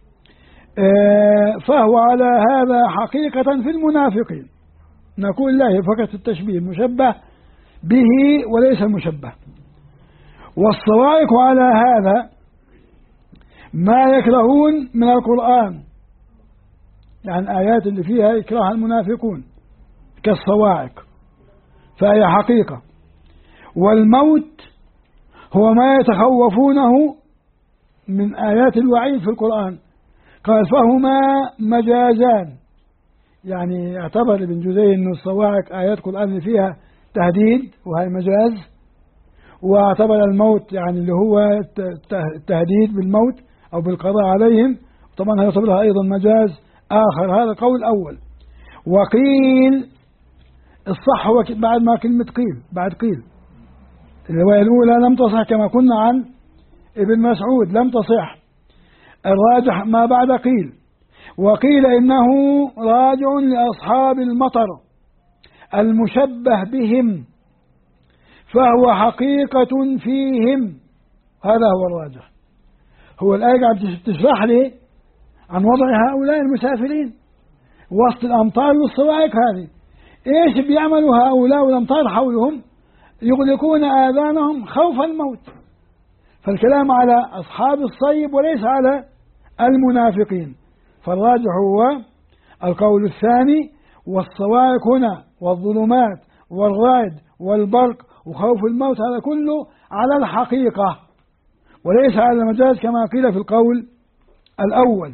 فهو على هذا حقيقة في المنافقين. نقول لا، فقط التشبيه مشبه به وليس المشبه. والصواعق على هذا ما يكرهون من القرآن، يعني آيات اللي فيها يكرهها المنافقون كالصواعق، فهي حقيقة. والموت هو ما يتخوفونه من آيات الوعيد في القرآن. قال فهما مجازان، يعني يعتبر ابن جوزي أن الصواعق آيات القرآن فيها تهديد وهي مجاز، واعتبر الموت يعني اللي هو التهديد بالموت أو بالقضاء عليهم، طبعا يعتبرها أيضا مجاز آخر. هذا قول أول. وقيل الصح هو بعد ما كلمة قيل، بعد قيل الرواية الأولى لم تصح كما قلنا عن ابن مسعود، لم تصح. الراجح ما بعد قيل. وقيل إنه راجع لأصحاب المطر المشبه بهم، فهو حقيقة فيهم. هذا هو الراجح. هو الآية قاعد تشرح لي عن وضع هؤلاء المسافرين وسط الأمطار والصواعق هذه. إيش بيعملوا هؤلاء والأمطار حولهم؟ يغلقون آذانهم خوف الموت. فالكلام على أصحاب الصيب وليس على المنافقين. فالراجح هو القول الثاني. والصواعق هنا والظلمات والرعد والبرق وخوف الموت هذا كله على الحقيقة وليس على المجاز كما قيل في القول الأول.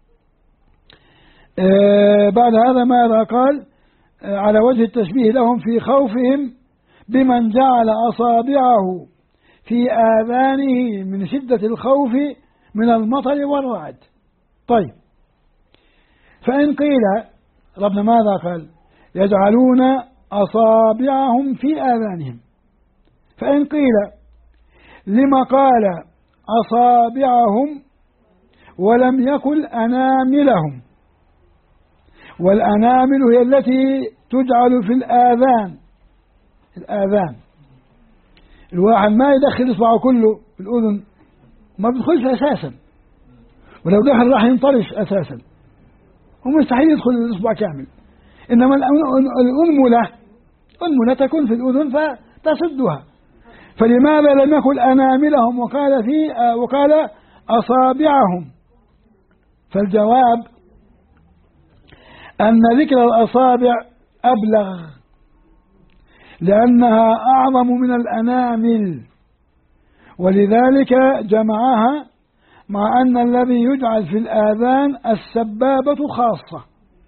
بعد هذا ماذا قال؟ على وجه التشبيه لهم في خوفهم بمن جعل أصابعه في آذانه من شدة الخوف من المطر والرعد. طيب، فإن قيل ربنا ماذا قال؟ يجعلون أصابعهم في آذانهم. فإن قيل لما قال أصابعهم ولم يقل أناملهم؟ والأنامل هي التي تجعل في الآذان. الآذان الواحد ما يدخل إصبعه كله في الأذن، ما بيدخلش أساسا، ولو دخل راح ينطرش أساسا، ومستحيل يدخل الإصبع كامل. إنما الأنملة تكون في الأذن فتسدها. فلماذا لم يقل أناملهم وقال أصابعهم؟ فالجواب أن ذكر الأصابع أبلغ لأنها أعظم من الأنامل، ولذلك جمعها، مع أن الذي يجعل في الآذان السبابة خاصة.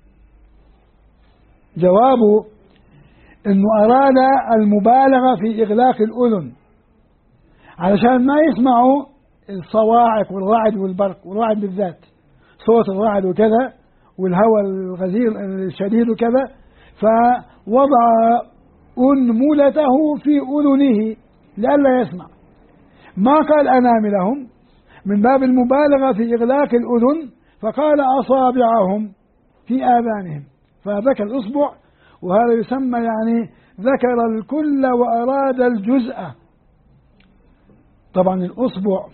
جوابه أنه أراد المبالغة في إغلاق الأذن علشان ما يسمعوا الصواعق والرعد والبرق، والرعد بالذات صوت الرعد وكذا، والهواء الغزير الشديد وكذا، فوضع أنملته في أذنه لئلا يسمع. ما قال أناملهم من باب المبالغة في إغلاق الأذن، فقال أصابعهم في آذانهم، فذكر الأصبع، وهذا يسمى يعني ذكر الكل وأراد الجزء. طبعا الأصبع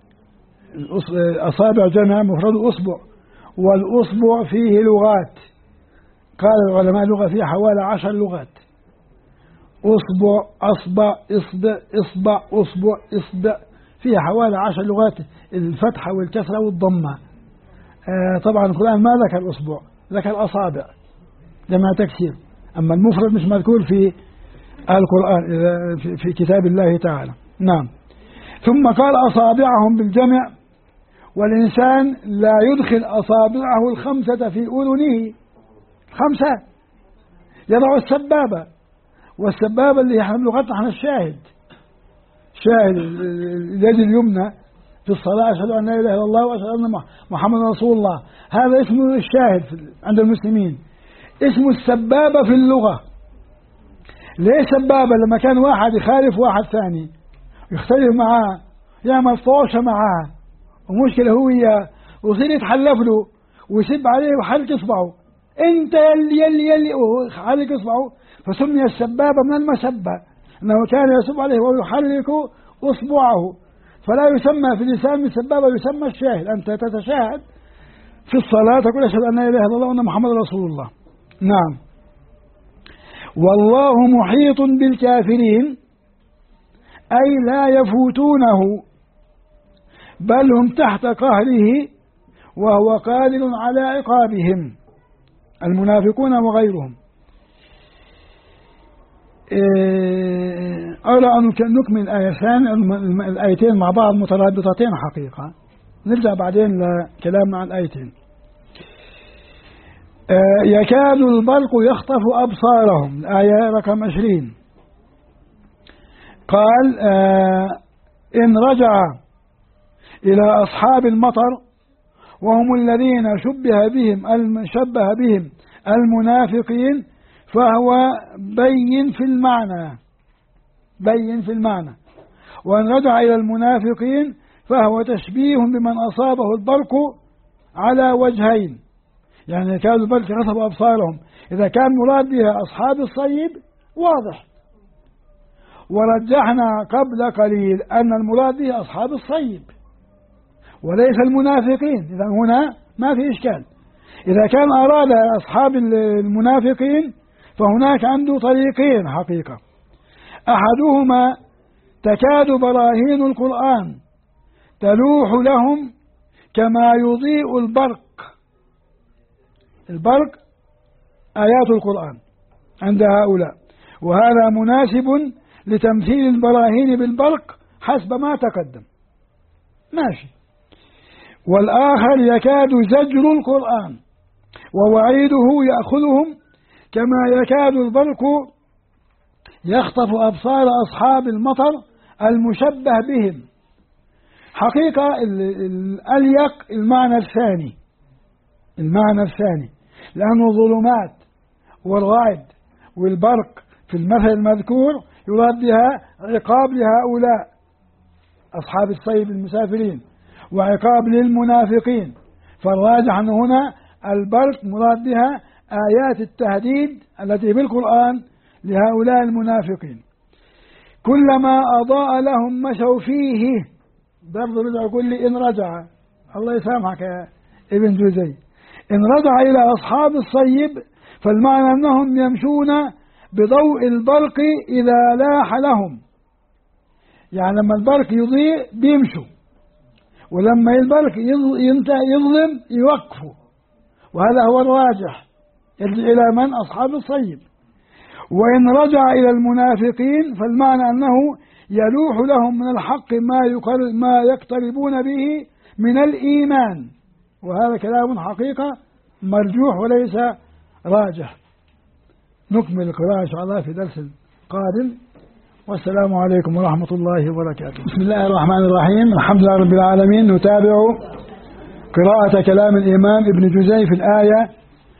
أصابع جمع مفرد أصبع، والأصبع فيه لغات، قال العلماء لغة فيه حوالي 10 لغات: أصبع، أصبع، إصبع، أصبع، إصبع، فيها حوالي 10 لغات، الفتحة والكسرة والضمة. طبعا القرآن ما ذكر الأصبع، ذكر أصابع جمع تكسير، أما المفرد مش مذكور في القرآن في كتاب الله تعالى. نعم. ثم قال أصابعهم بالجمع، والإنسان لا يدخل أصابعه الخمسة في أذنه، 5 يضع السبابة، والسبابة اللي احنا بلغتنا احنا الشاهد، شاهد اليد اليمنى في الصلاة، أشهد أن لا إله إلا الله وأشهد أن محمد رسول الله، هذا اسمه الشاهد عند المسلمين. اسمه السبابة في اللغة. ليه سبابة؟ لما كان واحد يخالف واحد ثاني يختلف معاه، يعمل طوشة معاه ومشكلة هو إياه، ويصير يتحلف له ويسب عليه وحلق إصبعه، أنت يلي وحلق إصبعه، فسمي السبابة من المسبة، أنه كان يسب عليه ويحلق أصبعه، فلا يسمى في اللسان بالسبابة، يسمى الشاهد. أنت تتشاهد في الصلاة تقول أشهد أن لا إله إلا الله وأن محمد رسول الله. نعم. والله محيط بالكافرين، أي لا يفوتونه، بل هم تحت قهره وهو قادر على عقابهم، المنافقون وغيرهم. أولا أن نكمل الآيتين مع بعض مترابطتين حقيقة، نرجع بعدين لكلام عن الآيتين. يكاد البرق يخطف أبصارهم، الآية رقم 20. قال إن رجع إلى أصحاب المطر وهم الذين شبه بهم المنافقين، فهو بين في المعنى، وإن رجع إلى المنافقين فهو تشبيه بمن أصابه البرق على وجهين، يعني يكاد البرق يخطف أبصارهم، إذا كان مراد بها أصحاب الصيب واضح، ورجحنا قبل قليل أن المراد به أصحاب الصيب وليس المنافقين، إذا هنا ما في إشكال. إذا كان أراد أصحاب المنافقين فهناك عنده طريقين حقيقة: أحدهما تكاد براهين القرآن تلوح لهم كما يضيء البرق آيات القرآن عند هؤلاء، وهذا مناسب لتمثيل البراهين بالبرق حسب ما تقدم، ماشي. والآخر يكاد زجر القرآن ووعيده يأخذهم كما يكاد البرق يخطف أبصار أصحاب المطر المشبه بهم. حقيقة الأليق المعنى الثاني، لأن الظلمات والرعد والبرق في المثل المذكور يراد بها عقاب لهؤلاء أصحاب الصيب المسافرين وعقاب للمنافقين، فالراجح أن هنا البرق مراد بها آيات التهديد التي في القرآن لهؤلاء المنافقين. كلما أضاء لهم مشوا فيه، برضو رجع يقول لي إن رجع، الله يسامحك يا ابن جوزي، إن رجع إلى أصحاب الصيب فالمعنى أنهم يمشون بضوء البرق إذا لاح لهم، يعني لما البرق يضيء بيمشوا، ولما البرق يظلم يوقفوا، وهذا هو الراجح، يرجع إلى من؟ أصحاب الصيب. وإن رجع إلى المنافقين فالمعنى أنه يلوح لهم من الحق ما يقتربون به من الإيمان، وهذا كلام حقيقة مرجوح وليس راجح. نكمل القراءة إن شاء الله في درس قادم، والسلام عليكم ورحمة الله وبركاته. بسم الله الرحمن الرحيم، الحمد لله رب العالمين. نتابع قراءة كلام الإمام ابن جزي في الآية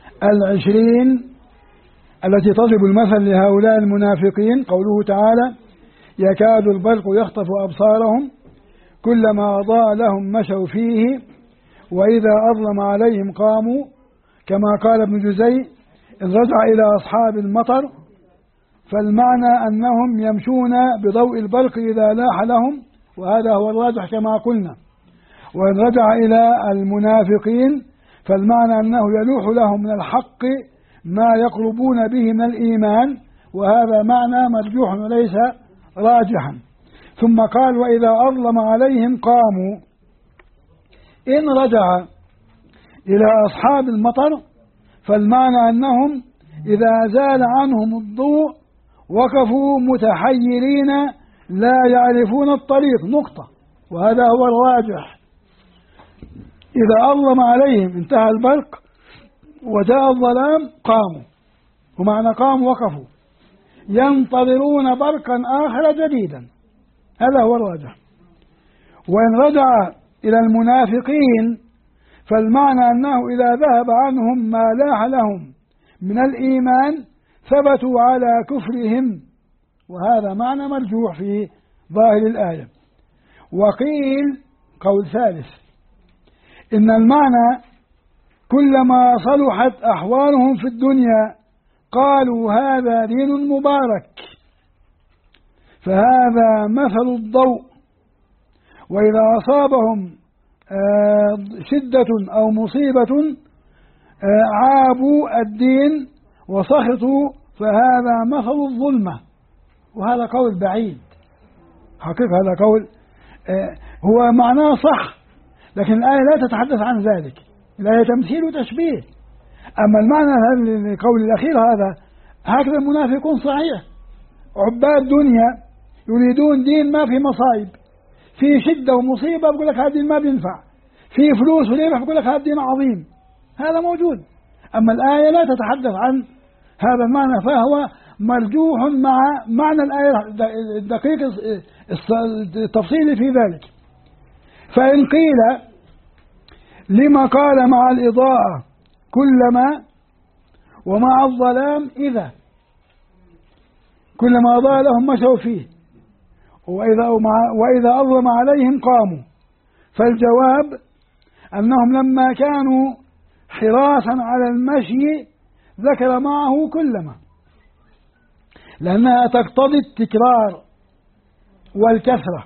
20 التي تضرب المثل لهؤلاء المنافقين. قوله تعالى: يكاد البرق يخطف أبصارهم كلما أضاء لهم مشوا فيه وإذا أظلم عليهم قاموا، كما قال ابن جزي: إذ رجع إلى أصحاب المطر، فالمعنى أنهم يمشون بضوء البرق إذا لاح لهم، وهذا هو الراجح كما قلنا. وإن رجع إلى المنافقين فالمعنى أنه يلوح لهم من الحق ما يقربون به من الإيمان، وهذا معنى مرجوح وليس راجحا. ثم قال: وإذا أظلم عليهم قاموا. إن رجع إلى أصحاب المطر فالمعنى أنهم إذا زال عنهم الضوء وقفوا متحيرين لا يعرفون الطريق، نقطة، وهذا هو الراجح. إذا أظلم عليهم انتهى البرق وجاء الظلام قاموا، ومعنى قاموا وقفوا ينتظرون برقا آخر جديدا، هذا هو الراجح. وإن رجع إلى المنافقين فالمعنى أنه إذا ذهب عنهم ما لاح لهم من الإيمان ثبتوا على كفرهم، وهذا معنى مرجوح في ظاهر الآية. وقيل قول ثالث إن المعنى كلما صلحت أحوالهم في الدنيا قالوا هذا دين مبارك، فهذا مثل الضوء، وإذا أصابهم شدة أو مصيبة عابوا الدين وسخطوا، فهذا مثل الظلمة. وهذا قول بعيد حقيقة، هذا قول هو معناه صح، لكن الآية لا تتحدث عن ذلك، الآية تمثيل وتشبيه. أما المعنى القول الأخير هكذا المنافقون صحيح، عباد دنيا يريدون دين ما في مصائب، في شدة ومصيبة بقول لك هذا الدين ما بينفع، في فلوس وربح بقول لك هذا الدين عظيم، هذا موجود. أما الآية لا تتحدث عن هذا المعنى، فهو مرجوح مع معنى الآية الدقيق التفصيلي في ذلك. فإن قيل لما قال مع الإضاءة كلما ومع الظلام إذا، كلما أضاء لهم مشوا فيه وإذا أظلم عليهم قاموا، فالجواب أنهم لما كانوا حراسا على المشي ذكر معه كلما، لأنها تقتضي التكرار والكثرة.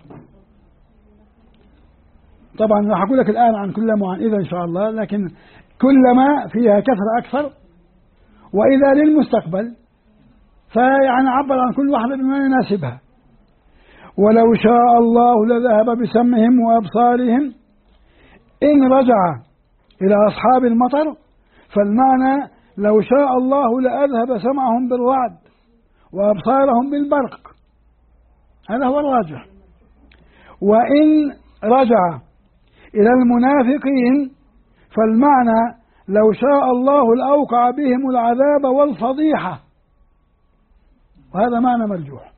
طبعا راح أقول لك الآن عن كلما وعن إذا إن شاء الله، لكن كلما فيها كثرة أكثر، وإذا للمستقبل فيعني عبر عن كل واحدة بما يناسبها. ولو شاء الله لذهب بسمعهم وأبصارهم. إن رجع إلى أصحاب المطر فالمعنى لو شاء الله لأذهب سمعهم بالرعد وأبصارهم بالبرق، هذا هو الراجح. وإن رجع إلى المنافقين فالمعنى لو شاء الله لأوقع بهم العذاب والفضيحة، وهذا معنى مرجوح.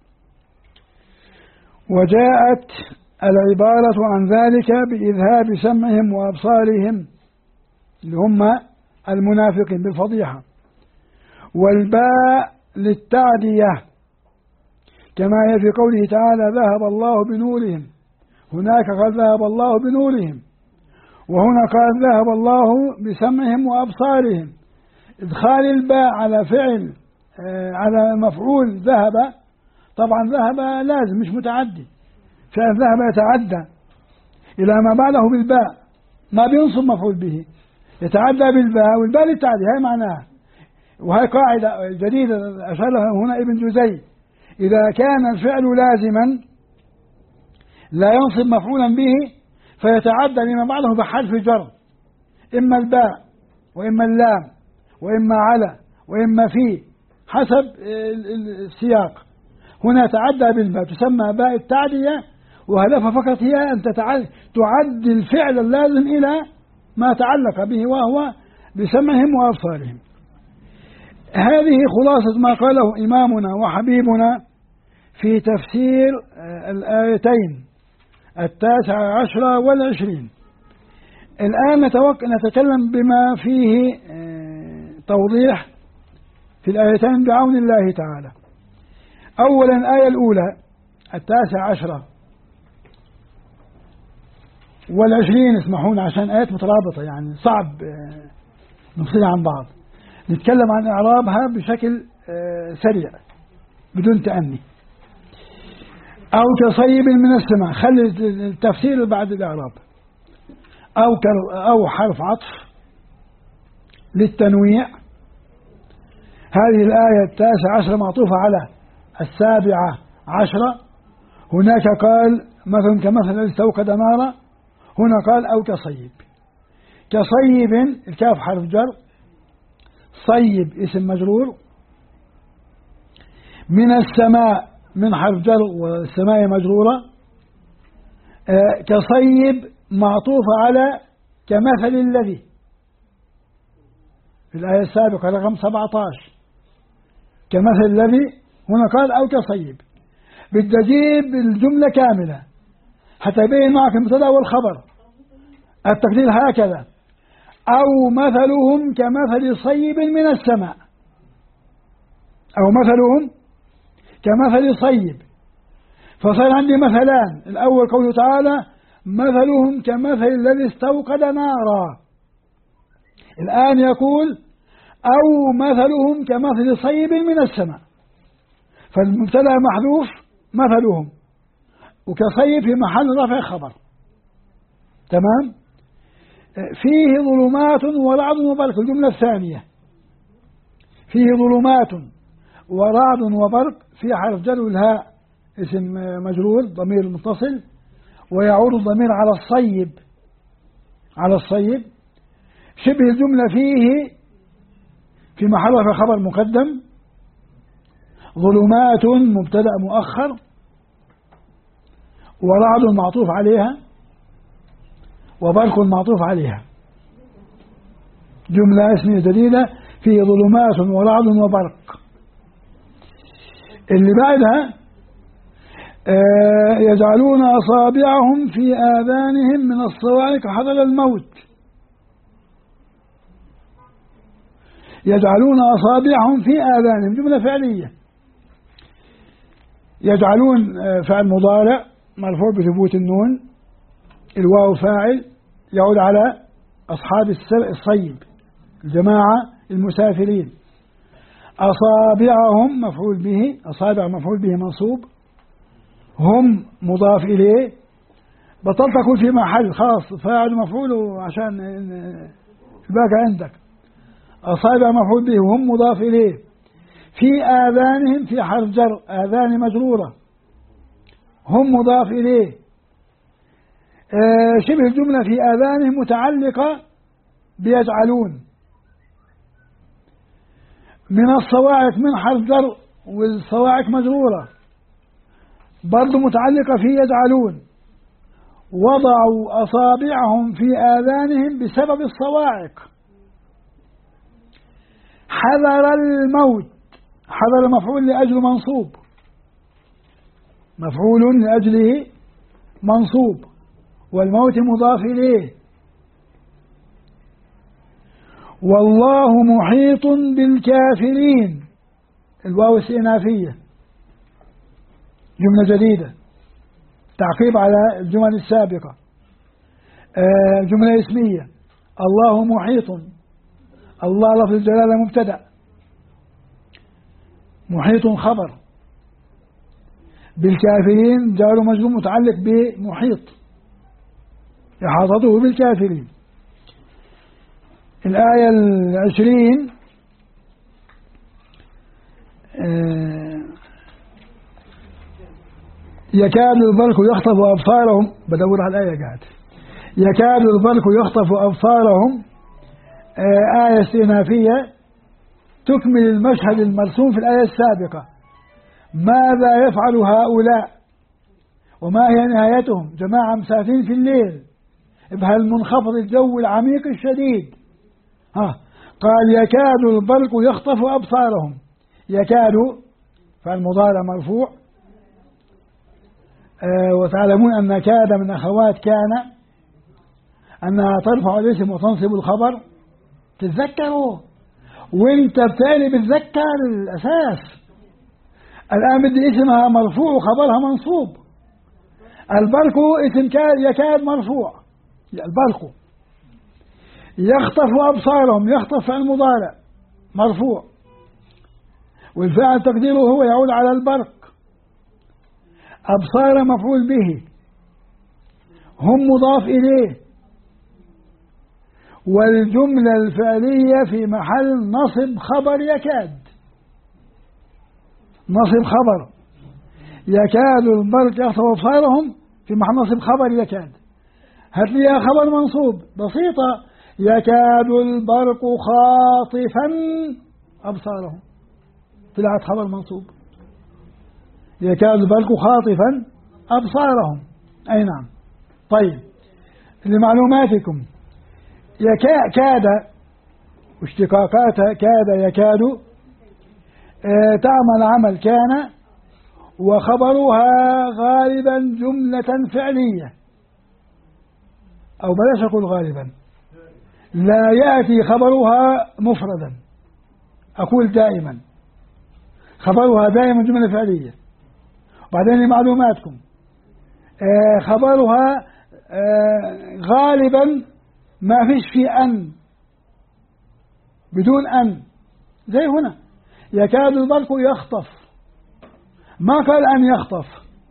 وجاءت العبارة عن ذلك بإذهاب سمعهم وأبصارهم اللي هم المنافقين بالفضيحة، والباء للتعدية كما هي في قوله تعالى ذهب الله بنورهم، هناك قد ذهب الله بنورهم، وهنا قال ذهب الله بسمعهم وأبصارهم. إدخال الباء على فعل على مفعول ذهب، طبعا ذهب لازم مش متعدي، فعل ذهب يتعدى إلى ما بعده بالباء، ما بينصب مفعول به، يتعدى بالباء، والباء للتعدي، هي معناها. وهي قاعدة جديدة أشارها هنا ابن جزي: إذا كان الفعل لازما لا ينصب مفعولا به فيتعدى لما بعده بحرف جر، إما الباء وإما اللام وإما على وإما في، حسب السياق. هنا تعدى بالباء تسمى باء التعدية، وهدفها فقط هي أن تعد الفعل اللازم إلى ما تعلق به، وهو بسمعهم وأبصارهم. هذه خلاصة ما قاله إمامنا وحبيبنا في تفسير الآيتين 19 و20. الآن نتكلم بما فيه توضيح في الآيتين بعون الله تعالى. أولا الآية الأولى 19 و20، اسمحونا عشان آيات مترابطة يعني صعب نفصلها عن بعض، نتكلم عن إعرابها بشكل سريع بدون تأني. أو كصيب من السماء، خلي التفسير بعد الإعراب. أو حرف عطف للتنويع. هذه الآية 19 معطوفة على 17. هناك قال مثل كمثل الذي استوقد نارا، هنا قال أو كصيب. كصيب الكاف حرف جر، صيب اسم مجرور، من السماء من حرف جر والسماء مجرورة. كصيب معطوف على كمثل الذي في الآية السابقة رقم 17. كمثل الذي هنا قال أو كصيب، بالتجيب الجملة كاملة حتى يبين معك المبتدأ والخبر. التقدير هكذا: أو مثلهم كمثل صيب من السماء، أو مثلهم كمثل صيب. فصار عندي مثلان، الأول قوله تعالى مثلهم كمثل الذي استوقد نارا، الآن يقول أو مثلهم كمثل صيب من السماء، فالمبتدأ محذوف مثلهم، وكصيب في محل رفع خبر. تمام. فيه ظلمات ورعد وبرق، الجملة الثانية فيه ظلمات ورعد وبرق، في حرف جر والهاء اسم مجرور ضمير متصل، ويعود الضمير على الصيب، على الصيب. شبه الجملة فيه في محل رفع خبر مقدم، ظلمات مبتدأ مؤخر، ورعد معطوف عليها، وبرق معطوف عليها. جملة اسمية جديدة فيه ظلمات ورعد وبرق. اللي بعدها يجعلون أصابعهم في آذانهم من الصواعق حذر الموت. يجعلون أصابعهم في آذانهم جملة فعلية. يجعلون فعل مضارع مرفوع بثبوت النون، الواو فاعل يعود على أصحاب الصيب الجماعة المسافرين. أصابعهم مفعول به، أصابع مفعول به منصوب، هم مضاف إليه، بطلت أقول في محل خاص فاعل مفعول عشان الباقي عندك. أصابع مفعول به وهم مضاف إليه. في آذانهم في حرف جر، آذان مجرورة، هم مضاف إليه. شبه الجملة في آذانهم متعلقة بيجعلون. من الصواعق من حرف جر والصواعق مجرورة برضو متعلقة في يجعلون. وضعوا أصابعهم في آذانهم بسبب الصواعق. حذر الموت، حذر مفعول لأجل منصوب، مفعول لأجله منصوب، والموت مضاف إليه. والله محيط بالكافرين، الواو استئنافية جملة جديدة تعقيب على الجمل السابقة. جملة اسمية. الله محيط، الله لفظ الجلالة مبتدأ، محيط خبر، بالكافرين جار مجرور متعلق بمحيط إحاطته بالكافرين. الآية 20 يكاد البرق يخطف أبصارهم، بدور على الآية قاعد. يكاد البرق يخطف أبصارهم، آية استئنافية تكمل المشهد المرسوم في الآية السابقة. ماذا يفعل هؤلاء وما هي نهايتهم؟ جماعة مسافرين في الليل بهالمنخفض الجو العميق الشديد. قال يكاد البرق يخطف أبصارهم. يكاد فالمضارع مرفوع، وتعلمون أن كاد من أخوات كان أنها ترفع الاسم وتنصب الخبر. تتذكروا وانت بتالي بتذكر الأساس. الآن بدي اسمها مرفوع وخبرها منصوب. البرق اسم يكاد مرفوع، البرق. يخطف أبصارهم، يخطف عن المضارع مرفوع، والفعل تقديره هو يعود على البرق. أبصار مفعول به، هم مضاف إليه، والجملة الفعلية في محل نصب خبر يكاد. نصب خبر يكاد البرق يخطف أبصارهم في محل نصب خبر يكاد. هات لي خبر منصوب بسيطة، يكاد البرق خاطفا أبصارهم، طلعت خبر منصوب. يكاد البرق خاطفا أبصارهم، أي نعم. طيب لمعلوماتكم، كاد واشتقاقاتها كاد يكاد تعمل عمل كان، وخبرها غالبا جملة فعلية، أو بلاش أقول غالبا، لا يأتي خبرها مفردا، أقول دائما خبرها دائما جملة فعلية. وبعدين لمعلوماتكم خبرها غالبا ما فيش في أن، بدون أن، زي هنا يكاد البرق يخطف، ما قال أن يخطف،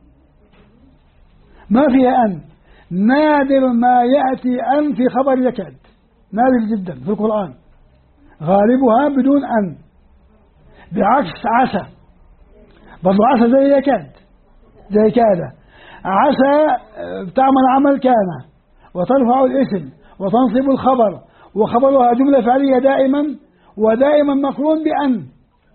ما فيها أن. نادر ما يأتي أن في خبر يكاد، نادر جدا في القرآن، غالبها بدون أن، بعكس عسى. برضو عسى زي يكاد، زي كاد. عسى تعمل عمل كان وترفع الاسم وتنصب الخبر، وخبرها جملة فعلية دائما، ودائما مقرون بأن.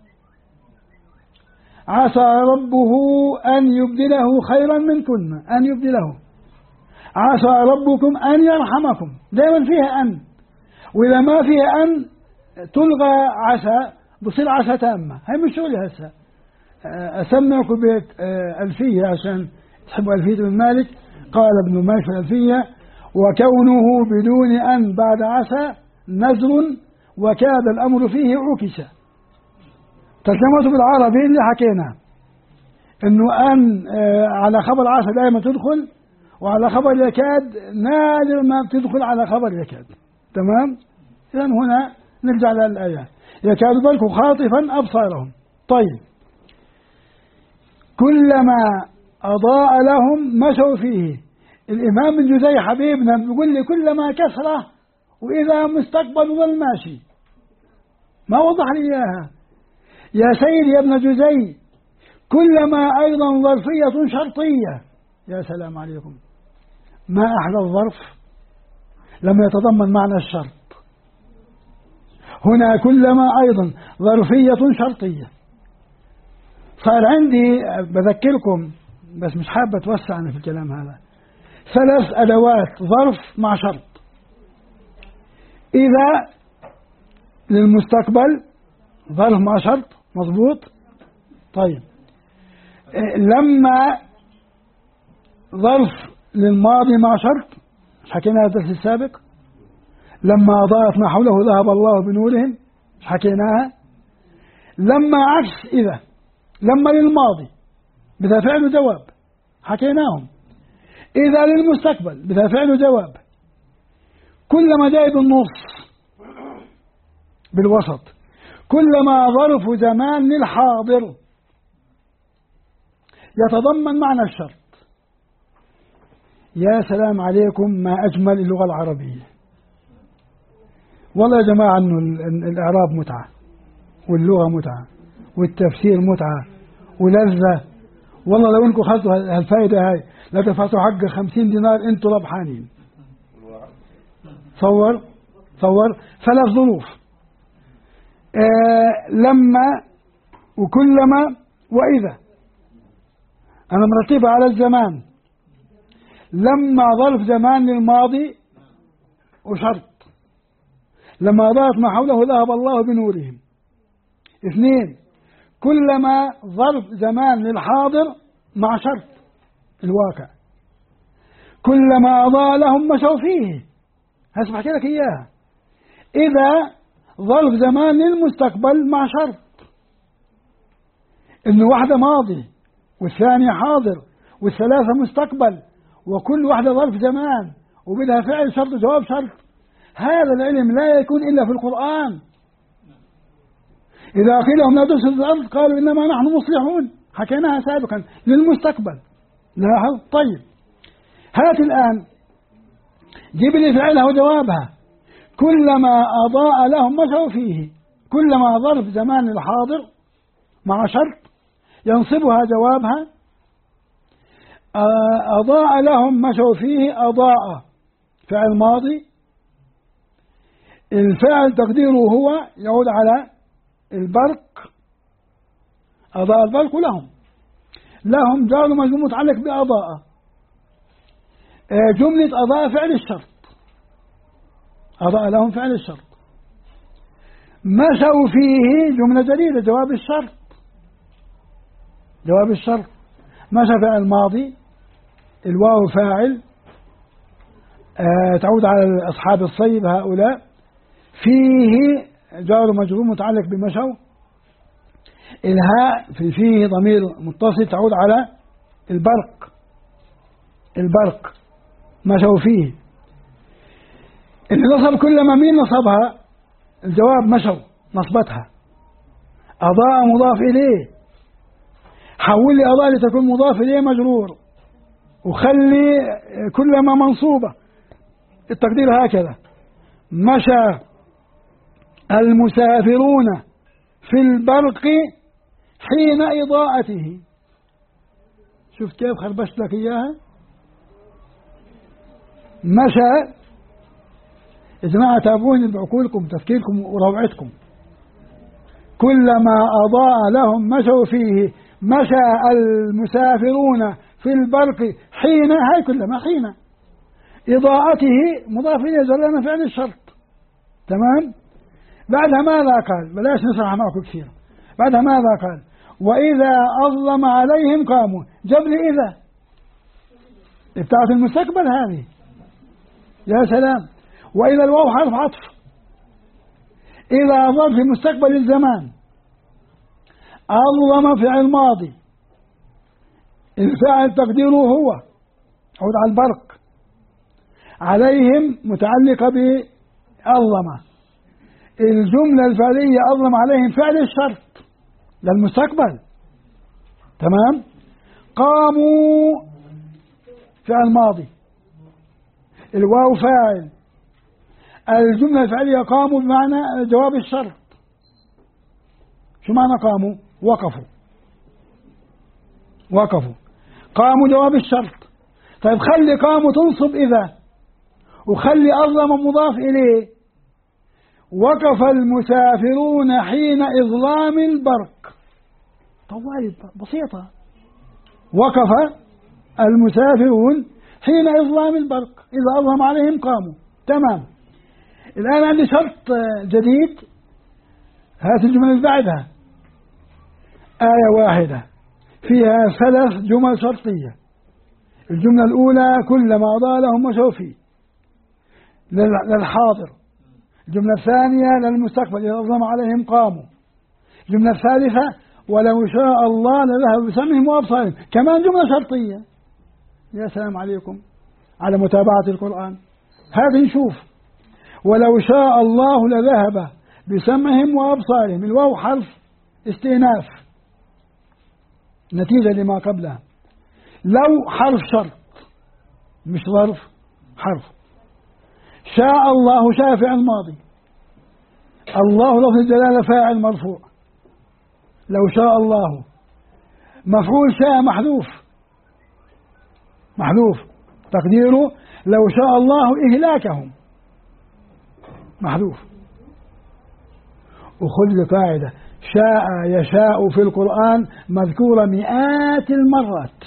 عسى ربه أن يبدله خيرا منكن، أن يبدله. عسى ربكم أن يرحمكم، دائما فيها أن. وإذا ما فيها أن تلغى عسى، بصير عسى تامة. هاي مش شغلي هسه. أسمعكم بألفية عشان تحبوا ألفية ابن مالك. قال ابن مالك في الألفية: وكونه بدون أن بعد عسى نزر، وكاد الأمر فيه عكس. ترجمته بالعربي اللي حكينا، إنه أن على خبر عسى دائما تدخل، وعلى خبر يكاد نادر ما بتدخل على خبر يكاد. تمام؟ إذن هنا نرجع للآيات. يكاد البرق خاطفا أبصارهم. طيب، كلما أضاء لهم مشوا فيه. الإمام الجزي حبيبنا بيقول لي كلما كسرة، وإذا مستقبل ظل ماشي. ما وضح لي إياها يا سيدي يا ابن جزي. كلما أيضا ظرفية شرطية. يا سلام عليكم، ما أحلى الظرف لما يتضمن معنى الشرط. هنا كلما أيضا ظرفية شرطية. صار عندي بذكركم، بس مش حابة أتوسع أنا في الكلام هذا، 3 أدوات ظرف مع شرط. إذا للمستقبل ظرف مع شرط، مضبوط. طيب، لما ظرف للماضي مع شرط، مش حكيناها الدرس السابق. لما أضاءت ما حوله ذهب الله بنورهم، مش حكيناها. لما عكس إذا، لما للماضي بذا فعل وجواب، حكيناهم. إذا للمستقبل بذا فعل وجواب. كلما جاء بالنص بالوسط. كلما ظرف زمان للحاضر يتضمن معنى الشرط. يا سلام عليكم، ما أجمل اللغة العربية. والله يا جماعة أنه الإعراب متعة، واللغة متعة، والتفسير متعة ولذة. والله لو انكم خذتوا هالفائدة هاي لا دفعتوا حق 50 دينار انتوا ربحانين. تصور 3 ظروف. لما وكلما وإذا، أنا مرتبة على الزمان. لما ظرف زمان للماضي وشرط، لما أضاءت ما حوله ذهب الله بنورهم. اثنين، كلما ظرف زمان للحاضر مع شرط الواقع، كلما أضاء لهم مشوا فيه. هسه بحكي لك إياها. إذا ظرف زمان للمستقبل مع شرط، إنه واحدة ماضي والثانية حاضر والثلاثة مستقبل، وكل واحدة ظرف زمان وبدها فعل شرط وجواب شرط. هذا العلم لا يكون إلا في القرآن. إذا قيل لهم لا تفسدوا في الأرض قالوا إنما نحن مصلحون، حكيناها سابقا للمستقبل. لاحظ. طيب، هات الآن جيب لي فعلها وجوابها. كلما أضاء لهم مشوا فيه، كلما ظرف زمان الحاضر مع شرط ينصبها جوابها. أضاء لهم مشوا فيه، أضاء فعل ماضي، الفعل تقديره هو يعود على البرق. أضاء البرق لهم، لهم جار مجرور متعلق بأضاء. جملة أضاء فعل الشرط، أضاء لهم فعل الشرط. مشوا فيه جملة جديدة جواب الشرط، جواب الشرط. مشى فعل ماضي، الواو فاعل، تعود على أصحاب الصيد هؤلاء. فيه جار مجرور متعلق بمشوا. الهاء في فيه ضمير متصل تعود على البرق، البرق. مشوا فيه. اللي نصب كلما مين نصبها؟ الجواب مشوا نصبتها. أضاء مضاف إليه، حول لي أضاء لتكون مضاف إليه مجرور، وخلي كلما منصوبة. التقدير هكذا: مشى المسافرون في البرق حين إضاءته. شوف كيف خربشت لك إياها. مشى. يا جماعة تابعوني بعقولكم تفكيركم وروعتكم. كلما أضاء لهم مشوا فيه. مشى المسافرون في البرق حين، هاي كلما حين إضاءته مضاف إليه زلنا فعل الشرط. تمام. بعدها ماذا قال؟ بلاش نشرح معكم كثير. بعدها ماذا قال؟ وإذا أظلم عليهم قاموا. جاب لي إذا بتاعت المستقبل هذه. يا سلام. وإذا الواو حرف عطف، إذا ظرف في مستقبل الزمان. أظلم فعل ماضي، الفاعل تقديره هو عود على البرق. عليهم متعلقة بأظلم. الجملة الفعلية أظلم عليهم فعل الشرط للمستقبل. تمام. قاموا فعل ماضي، الواو فاعل. الجملة الفعلية قاموا بمعنى جواب الشرط. شو معنى قاموا؟ وقفوا، وقفوا. قاموا جواب الشرط. طيب خلي قاموا تنصب إذا، وخلي أظلم مضاف إليه. وقف المسافرون حين إظلام البرق. طوال بسيطة. وقف المسافرون حين إظلام البرق، إذا أظلم عليهم قاموا. تمام. الآن عندي شرط جديد. هات الجمل اللي بعدها. آية واحدة فيها 3 جمل شرطية. الجملة الأولى كلما أضاء لهم مشوا فيه للحاضر. الجملة الثانية للمستقبل إذا أظلم عليهم قاموا. الجملة الثالثة ولو شاء الله لذهب بسمعهم وأبصارهم. كمان جملة شرطية. يا سلام عليكم على متابعة القرآن. هذه نشوف. ولو شاء الله لذهب بسمعهم وأبصارهم. الواو حرف استئناف نتيجة لما قبلها. لو حرف شرط مش ظرف، حرف. شاء الله شاء فعل ماضي. الله لفظ الجلالة فاعل مرفوع. لو شاء الله. مفعول شاء محذوف، محذوف تقديره لو شاء الله إهلاكهم، محذوف. وخذ قاعدة: شاء يشاء في القرآن مذكورة مئات المرات،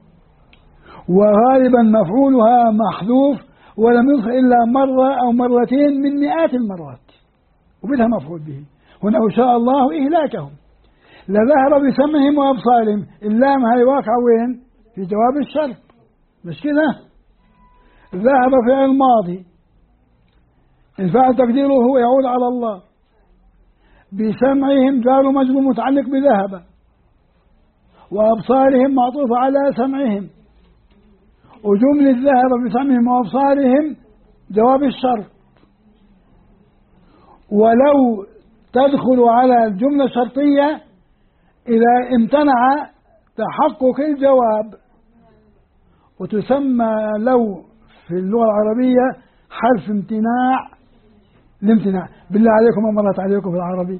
وغالبا مفعولها محذوف ولم يذكر إلا مرة أو مرتين من مئات المرات وبدها مفعول به. هنا شاء الله إهلاكهم لذهب بسمعهم وأبصارهم. اللام هاي واقع وين؟ في جواب الشرط، مش كده؟ ذهب فعل الماضي، الفاعل تقديره هو يعود على الله. بسمعهم جار مجرور متعلق بذهب، وأبصارهم معطوف على سمعهم، وجملة ذهب بسمعهم وأبصارهم جواب الشرط. ولو تدخل على الجملة الشرطية إذا امتنع تحقق الجواب، وتسمى لو في اللغة العربية حرف امتناع الامتناع. بالله عليكم ما مرت عليكم في العربي؟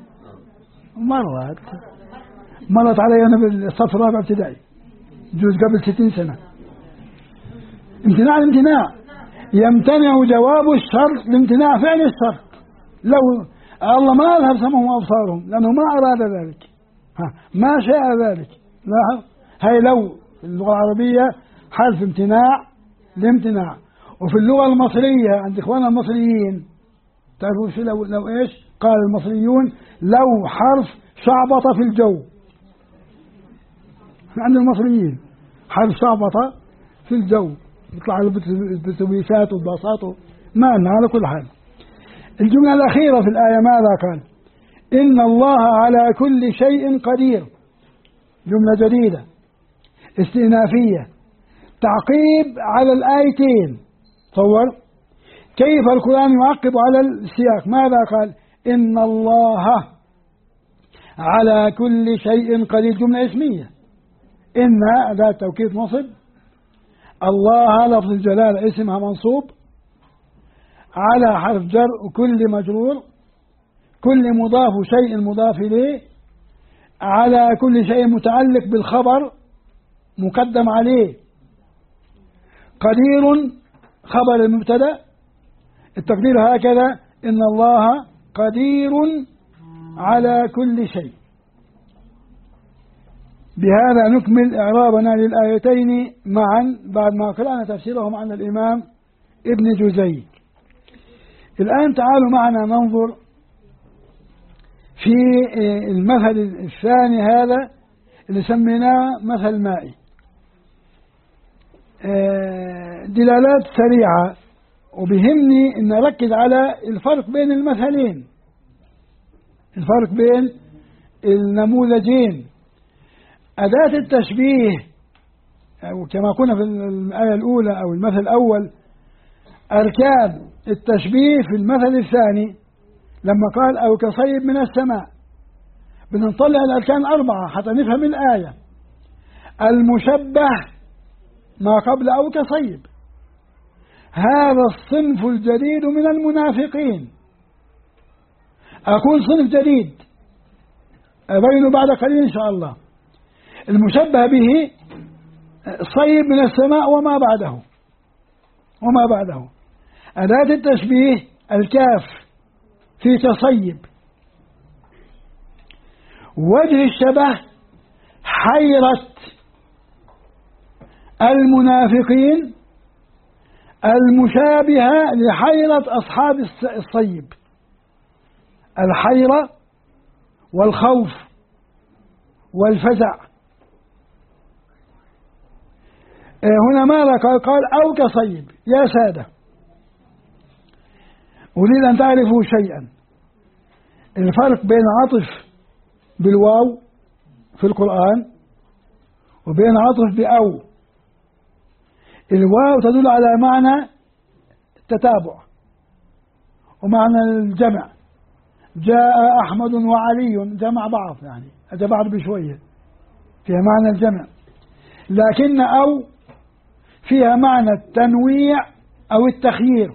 مرت علي أنا بالصف الرابع ابتدائي، جوز قبل 60 سنة. امتناع الامتناع يمتنع جواب الشرط لامتناع فعل الشرط. لو الله ما أذهب سمعهم وأبصارهم لأنه ما أراد ذلك، ما شاء ذلك. لاحظ هاي لو في اللغة العربية حرف امتناع لامتناع. وفي اللغة المصرية عند إخواننا المصريين تعرفوا شو لو إيش قال المصريون؟ لو حرف شعبطة في الجو. عند المصريين حرف شعبطة في الجو، يطلع البتوبيسات والباصات ما لنا. على كل حال الجملة الأخيرة في الآية ماذا قال؟ إن الله على كل شيء قدير. جملة جديدة استئنافية تعقيب على الآيتين. تصور كيف القرآن يعقب على السياق. ماذا قال؟ إن الله على كل شيء قدير. جملة اسمية. إن أداة توكيد نصب، الله لفظ الجلالة اسمها منصوب، على حرف جر وكل مجرور، كل مضاف شيء مضاف إليه، على كل شيء متعلق بالخبر مقدم عليه. قدير خبر المبتدأ، التقدير هكذا: إن الله قدير على كل شيء. بهذا نكمل إعرابنا للآيتين معا بعد ما قرأنا تفسيرهم عن الإمام ابن جزي. الآن تعالوا معنا ننظر في المثل الثاني هذا اللي سميناه مثل مائي. دلالات سريعة، وبهمني أن أركز على الفرق بين المثلين، الفرق بين النموذجين. أداة التشبيه كما كنا في الآية الأولى أو المثل الأول، أركان التشبيه في المثل الثاني لما قال أو كصيب من السماء، بنطلع الأركان 4 حتى نفهم الآية. المشبه ما قبل أو كصيب، هذا الصنف الجديد من المنافقين. أقول صنف جديد أبينه بعد قليل إن شاء الله. المشبه به صيب من السماء وما بعده. أداة التشبيه الكاف في تصيب. وجه الشبه حيرة المنافقين المشابهة لحيرة أصحاب الصيب، الحيرة والخوف والفزع. هنا ماذا قال؟ أو كصيب. يا سادة أريد أن تعرفوا شيئا. الفرق بين عطف بالواو في القرآن وبين عطف بأو. الواو تدل على معنى التتابع ومعنى الجمع. جاء أحمد وعلي، جمع بعض، يعني أجا بعض بشوية، فيها معنى الجمع. لكن أو فيها معنى التنويع أو التخيير.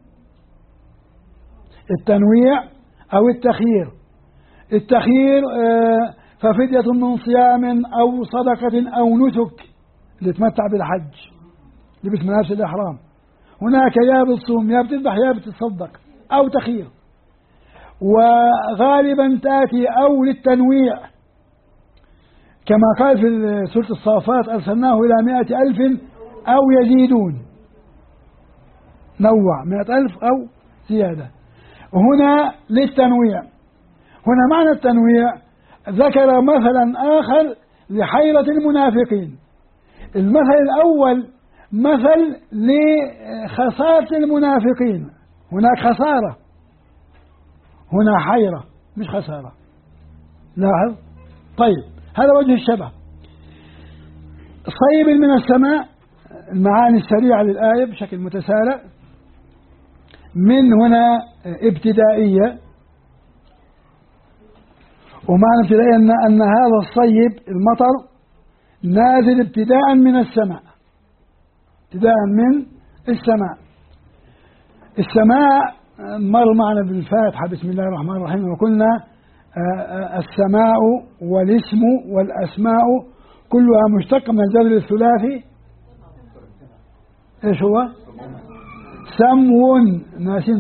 التنويع أو التخيير. التخيير ففدية من صيام أو صدقة أو نسك لتمتع بالحج، لبس ملابس الإحرام. هناك يا بتصوم يا بتذبح يا بتتصدق، أو تخيير. وغالبا تأتي أو للتنويع كما قال في سورة الصافات أرسلناه إلى 100,000 أو يزيدون، نوع 100,000 أو زيادة. هنا للتنويع. هنا معنى التنويع ذكر مثلا آخر لحيرة المنافقين. المثل الأول مثل لخسارة المنافقين، هناك خسارة، هنا حيرة مش خسارة. لاحظ. طيب هذا وجه الشبه. صيب من السماء، المعاني السريعة للآية بشكل متسارع. من هنا ابتدائية، ومعنى ابتدائية أن هذا الصيب المطر نازل ابتداء من السماء، ابتداء من السماء. السماء مر معنا بالفاتحة بسم الله الرحمن الرحيم، وقلنا السماء والاسم والأسماء كلها مشتقة من الجذر الثلاثي. ايش هو؟ سمو. ناسين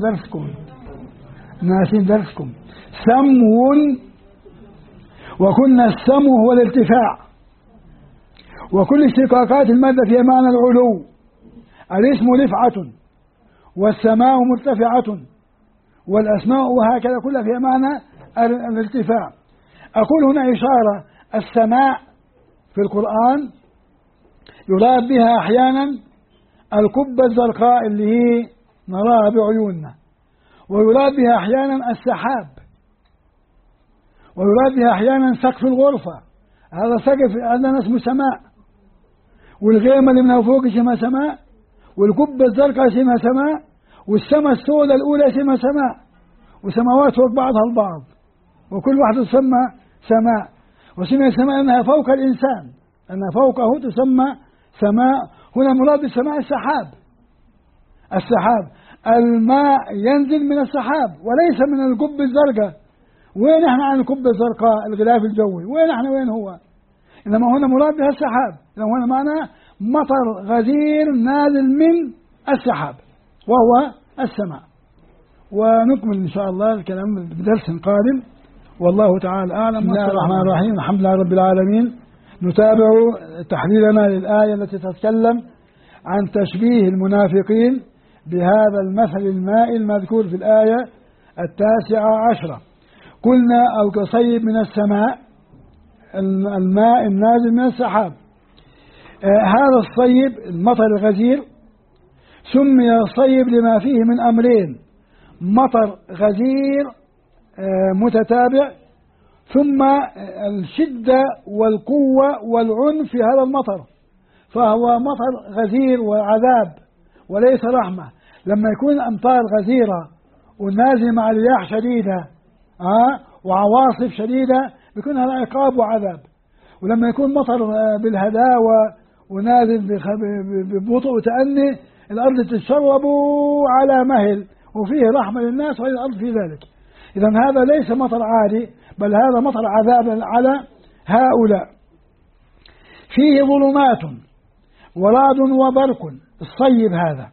درسكم سمو. وكنا السمو هو الارتفاع، وكل اشتقاقات المادة فيها معنى العلو. الاسم رفعة، والسماء مرتفعة، والأسماء وهكذا كلها فيها معنى الارتفاع. أقول هنا إشارة، السماء في القرآن يراد بها أحيانا القبة الزرقاء اللي هي نراها بعيوننا، ويراد بها أحيانا السحاب، ويراد بها أحيانا سقف الغرفة. هذا سقف عندنا اسمه سماء، والغيمة اللي من فوق اسمها سماء، والقبة الزرقاء اسمها سماء، والسماء السوداء الأولى اسمها سماء، وسماوات فوق بعضها البعض، وكل واحدة تسمى سماء. وسمي السماء أنها فوق الإنسان، أنها فوقه تسمى سماء. هنا مراد بالسماء السحاب. السحاب الماء ينزل من السحاب وليس من القبة الزرقاء. وين احنا عن القبة الزرقاء الغلاف الجوي؟ وين احنا؟ وين هو؟ إنما هنا مراد بها السحاب. إنما هنا معنى مطر غزير نازل من السحاب وهو السماء. ونكمل إن شاء الله الكلام بدرس قادم، والله تعالى أعلم. بسم الله الرحمن الرحيم، الحمد لله رب العالمين. نتابع تحليلنا للآية التي تتكلم عن تشبيه المنافقين بهذا المثل المائي المذكور في الآية 19. قلنا أو كصيب من السماء، الماء النازل من السحاب. هذا الصيب المطر الغزير سمي صيب لما فيه من أمرين: مطر غزير متتابع، ثم الشدة والقوة والعنف في هذا المطر، فهو مطر غزير وعذاب وليس رحمة. لما يكون الأمطار غزيرة ونازل مع رياح شديدة وعواصف شديدة بيكون هذا عقاب وعذاب. ولما يكون مطر بالهداوة ونازل ببطء وتأني، الأرض تتشرب على مهل وفيه رحمة للناس وإلى الأرض في ذلك. إذن هذا ليس مطر عادي، بل هذا مطر عذاب على هؤلاء. فيه ظلمات ورعد وبرق. الصيب هذا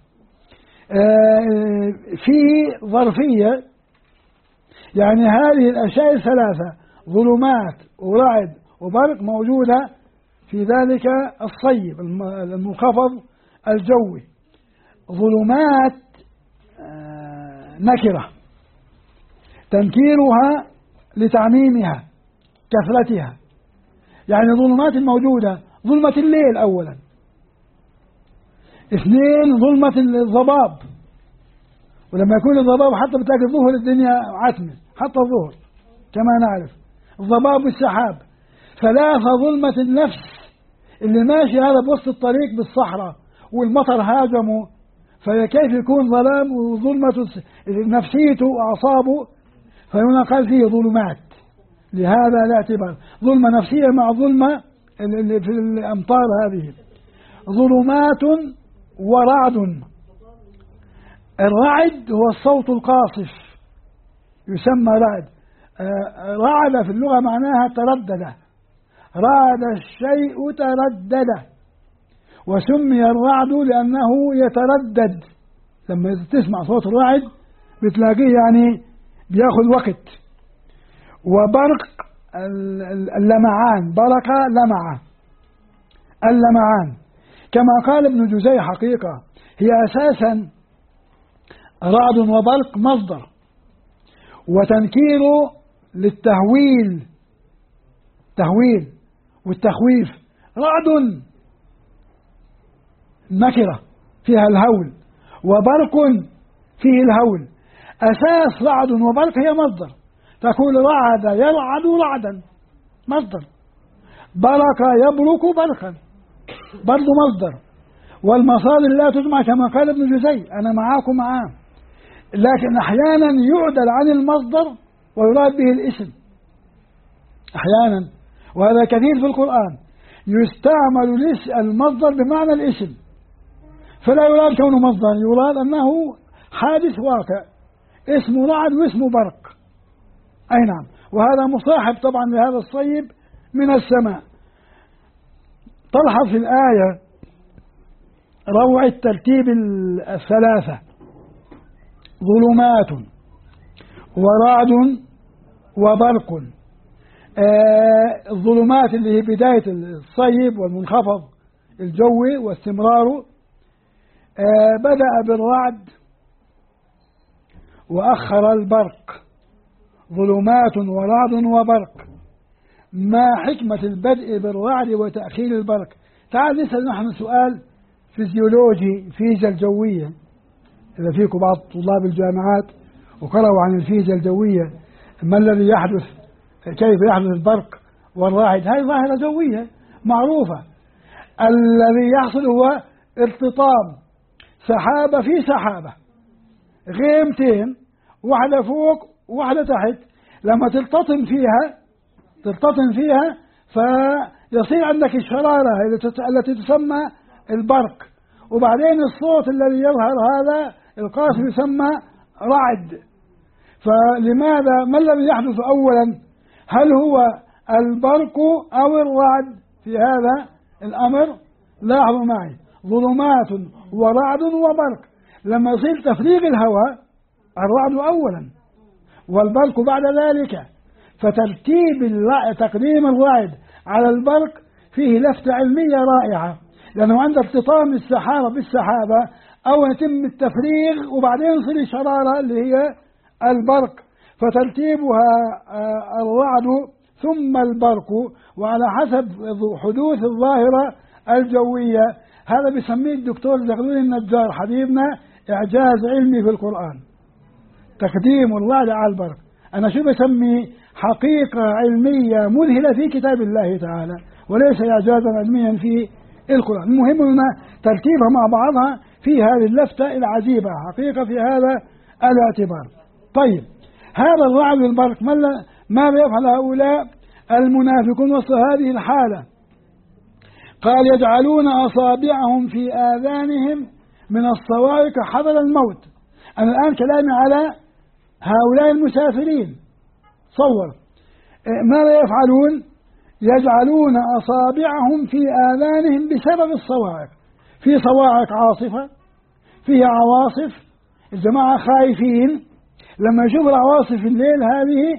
فيه ظرفية، يعني هذه الأشياء الثلاثة ظلمات ورعد وبرق موجودة في ذلك الصيب المنخفض الجوي. ظلمات نكرة تنكيرها لتعميمها كثرتها، يعني ظلمات الموجودة ظلمة الليل أولا، اثنين ظلمة الضباب، ولما يكون الضباب حتى بتلاقي الظهر الدنيا عتمة حتى الظهر كما نعرف، الضباب والسحاب. ثلاثة ظلمة النفس اللي ماشي هذا بوسط الطريق بالصحراء والمطر هاجمه، فكيف يكون ظلام وظلمة نفسيته وأعصابه؟ فهنا قال فيه ظلمات لهذا الاعتبار، ظلمة نفسية مع ظلمة اللي في الأمطار هذه. ظلمات ورعد. الرعد هو الصوت القاصف يسمى رعد. رعد في اللغة معناها تردد، رعد الشيء تردد، وسمي الرعد لأنه يتردد. لما تسمع صوت الرعد بتلاقيه يعني بياخذ وقت. وبرق اللمعان، برق لمعة، اللمعان كما قال ابن جزي حقيقة هي أساسا رعد وبرق مصدر، وتنكير للتهويل، تهويل والتخويف. رعد نكرة فيها الهول، وبرق فيه الهول. أساس رعد وبرق هي مصدر، تقول رعد يرعد رعدا مصدر، برق يبرق برقا برضو مصدر. والمصادر لا تجمع كما قال ابن جزي، أنا معاكم معاه، لكن أحيانا يعدل عن المصدر ويراد به الاسم أحيانا، وهذا كثير في القرآن، يستعمل المصدر بمعنى الاسم، فلا يراد كونه مصدر، يراد أنه حادث واقع، اسمه رعد واسمه برق. أي نعم، وهذا مصاحب طبعا لهذا الصيب من السماء. تلحظ في الآية روع الترتيب الثلاثة: ظلمات ورعد وبرق. الظلمات اللي هي بداية الصيب والمنخفض الجوي واستمراره، بدأ بالرعد وأخر البرق. ظلمات ورعد وبرق. ما حكمة البدء بالرعد وتأخير البرق؟ تعال نسأل نحن سؤال فيزيولوجي، فيزياء الجوية، إذا فيكم بعض طلاب الجامعات وقرأوا عن الفيزياء الجوية، ما الذي يحدث، كيف يحدث البرق والرعد؟ هذه ظاهرة جوية معروفة. الذي يحصل هو ارتطام سحابة في سحابة، غيمتين، واحدة فوق واحدة تحت، لما تلتطم فيها فيصير عندك الشرارة التي تسمى البرق، وبعدين الصوت الذي يظهر هذا القاسم يسمى رعد. فلماذا، ما الذي يحدث أولا؟ هل هو البرق أو الرعد في هذا الأمر؟ لاحظوا معي، ظلمات ورعد وبرق. لما يصير تفريغ الهواء الرعد أولا والبرق بعد ذلك، فترتيب تقديم الرعد على البرق فيه لفتة علمية رائعة، لأنه عند ارتطام السحابة بالسحابة أو يتم التفريغ وبعدين يصير الشرارة اللي هي البرق، فترتيبها الرعد ثم البرق، وعلى حسب حدوث الظاهرة الجوية. هذا بيسميه الدكتور زغلول النجار حبيبنا إعجاز علمي في القرآن، تقديم الرعد على البرق. أنا شو بسمي حقيقة علمية مذهلة في كتاب الله تعالى، وليس إعجازا علميا في القرآن. المهم أن ترتيبها مع بعضها في هذه اللفتة العجيبة، حقيقة في هذا الاعتبار. طيب، هذا الرعد والبرق ماذا يفعل هؤلاء المنافقون وسط هذه الحالة؟ قال: يجعلون أصابعهم في آذانهم من الصواعق حذر الموت. أنا الآن كلامي على هؤلاء المسافرين. صور ماذا يفعلون؟ يجعلون أصابعهم في آذانهم بسبب الصواعق. في صواعق عاصفة، فيها عواصف، الجماعة خايفين، لما يشوفوا العواصف الليل هذه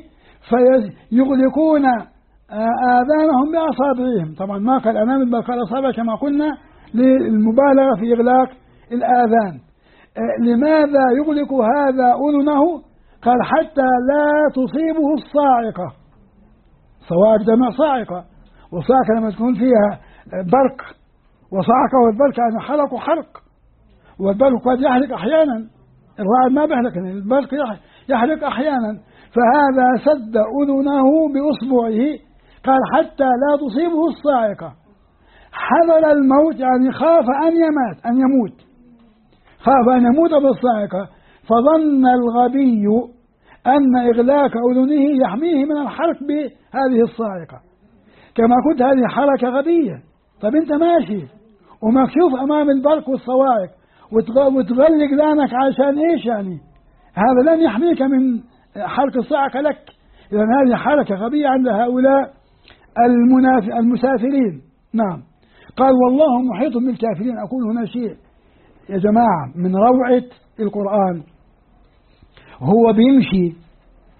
فيغلقون آذانهم بأصابعهم. طبعا ما قال أمام بل قال أصابع كما قلنا للمبالغة في إغلاق الآذان. لماذا يغلق هذا أذنه؟ قال: حتى لا تصيبه الصاعقة. صواعق جمع صاعقة، والصاعقة لما تكون فيها برق، وصاعقة والبرق يعني حرق وحرق، والبرق قد يحرق أحيانا، الرعد ما بيحرق، البرق يحرق أحيانا. فهذا سد أذنه بأصبعه، قال: حتى لا تصيبه الصاعقة. حذر الموت يعني خاف أن يموت، خاف أن يموت بالصاعقة. فظن الغبي أن إغلاق أذنه يحميه من الحرق بهذه الصاعقة. كما قلت هذه حركة غبية. طب أنت ماشي ومكشوف أمام البرق والصواعق وتغلق ذانك عشان إيش يعني؟ هذا لن يحميك من حرق الصاعقة لك. إذن هذه حركة غبية عند هؤلاء المسافرين. نعم. قال: والله محيط بالكافرين. أقول هنا شيء يا جماعة من روعة القرآن، هو بيمشي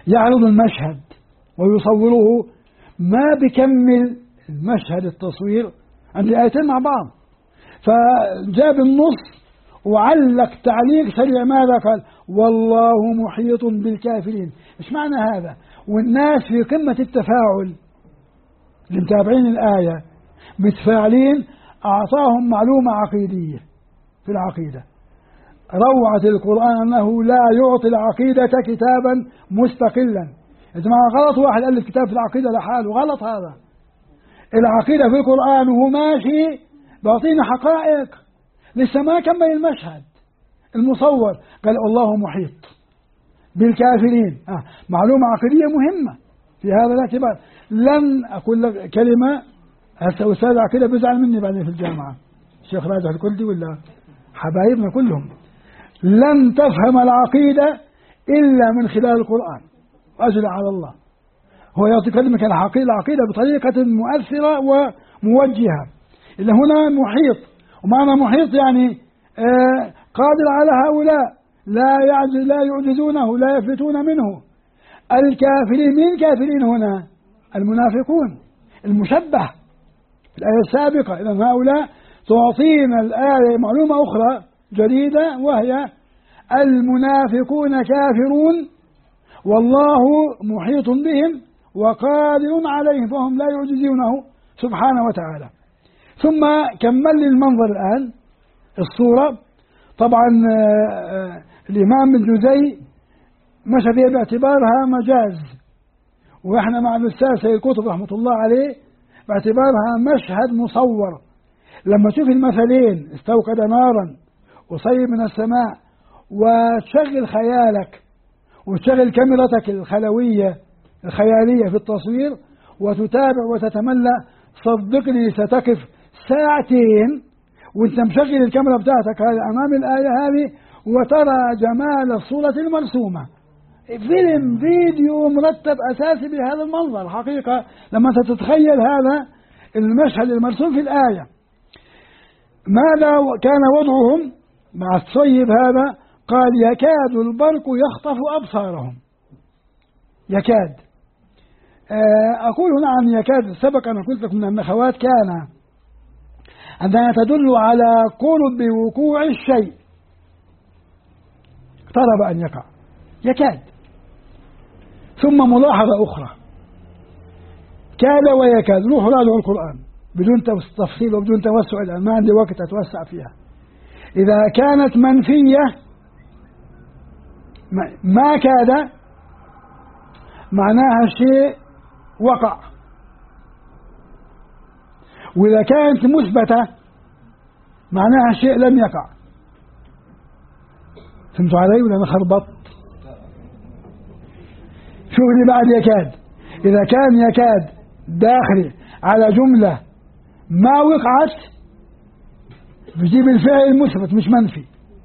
يعرض المشهد ويصوره، ما بكمل المشهد التصوير عند آيتين مع بعض، فجاب النص وعلق تعليق سريع. ماذا قال؟ والله محيط بالكافرين. ايش معنى هذا؟ والناس في قمة التفاعل اللي متابعين الآية متفاعلين، أعطاهم معلومة عقيدية في العقيدة. روعة القرآن أنه لا يعطي العقيدة كتابا مستقلا. يا جماعة غلط واحد ألف كتاب في العقيدة لحاله، غلط هذا. العقيدة في القرآن وهو ماشي بيعطينا حقائق، لسه ما كمل المشهد المصور. قال الله محيط بالكافرين. معلومة عقيدية مهمة في هذا الاعتبار. لن أقول لك كلمة، هسه أستاذ عقيدة بيزعل مني بعدين في الجامعة، الشيخ راجح الكردي ولا حبايبنا كلهم. لن تفهم العقيدة إلا من خلال القرآن، وأجل على الله. هو يعطي كلمة العقيدة بطريقة مؤثرة وموجهة. إلا هنا محيط، ومعنى محيط يعني قادر على هؤلاء، لا يعجزونه، لا يفلتون منه. الكافرين، مين كافرين هنا؟ المنافقون المشبه في الآية السابقة. إذن هؤلاء تعطينا الآية معلومة أخرى جديدة، وهي المنافقون كافرون والله محيط بهم وقادر عليهم، فهم لا يعجزونه سبحانه وتعالى. ثم كمل لي المنظر الآن الصورة. طبعا الإمام بن جزي مشى فيها باعتبارها مجاز، وإحنا مع الأستاذ سيد قطب رحمة الله عليه باعتبارها مشهد مصور. لما تشوف المثلين استوقد نارا وصيب من السماء، وتشغل خيالك وتشغل كاميرتك الخيالية في التصوير وتتابع وتتملى، صدقني ستقف ساعتين وانت مشغل الكاميرا بتاعتك امام الآية هذه وترى جمال الصورة المرسومة. فيلم فيديو مرتب أساسي بهذا المنظر حقيقة لما تتخيل هذا المشهد المرسوم في الآية. ماذا كان وضعهم مع الصيب هذا؟ قال يكاد البرق يخطف أبصارهم. يكاد، أقول هنا عن يكاد، سبق أن قلت لكم من النخوات كان عندما تدل على قرب وقوع الشيء، اقترب أن يقع، يكاد. ثم ملاحظة أخرى، كاد ويكاد، روحوا راجعوا القرآن بدون تفصيل وبدون توسع الآن، ما عندي وقت أتوسع فيها. إذا كانت منفية ما كاد معناها شيء وقع، وإذا كانت مثبتة معناها شيء لم يقع. فهمتوا علي ولا أنا خربطت؟ شوف اللي بعد يكاد، إذا كان يكاد داخل على جملة ما وقعت بيجيب الفعل المثبت مش منفي،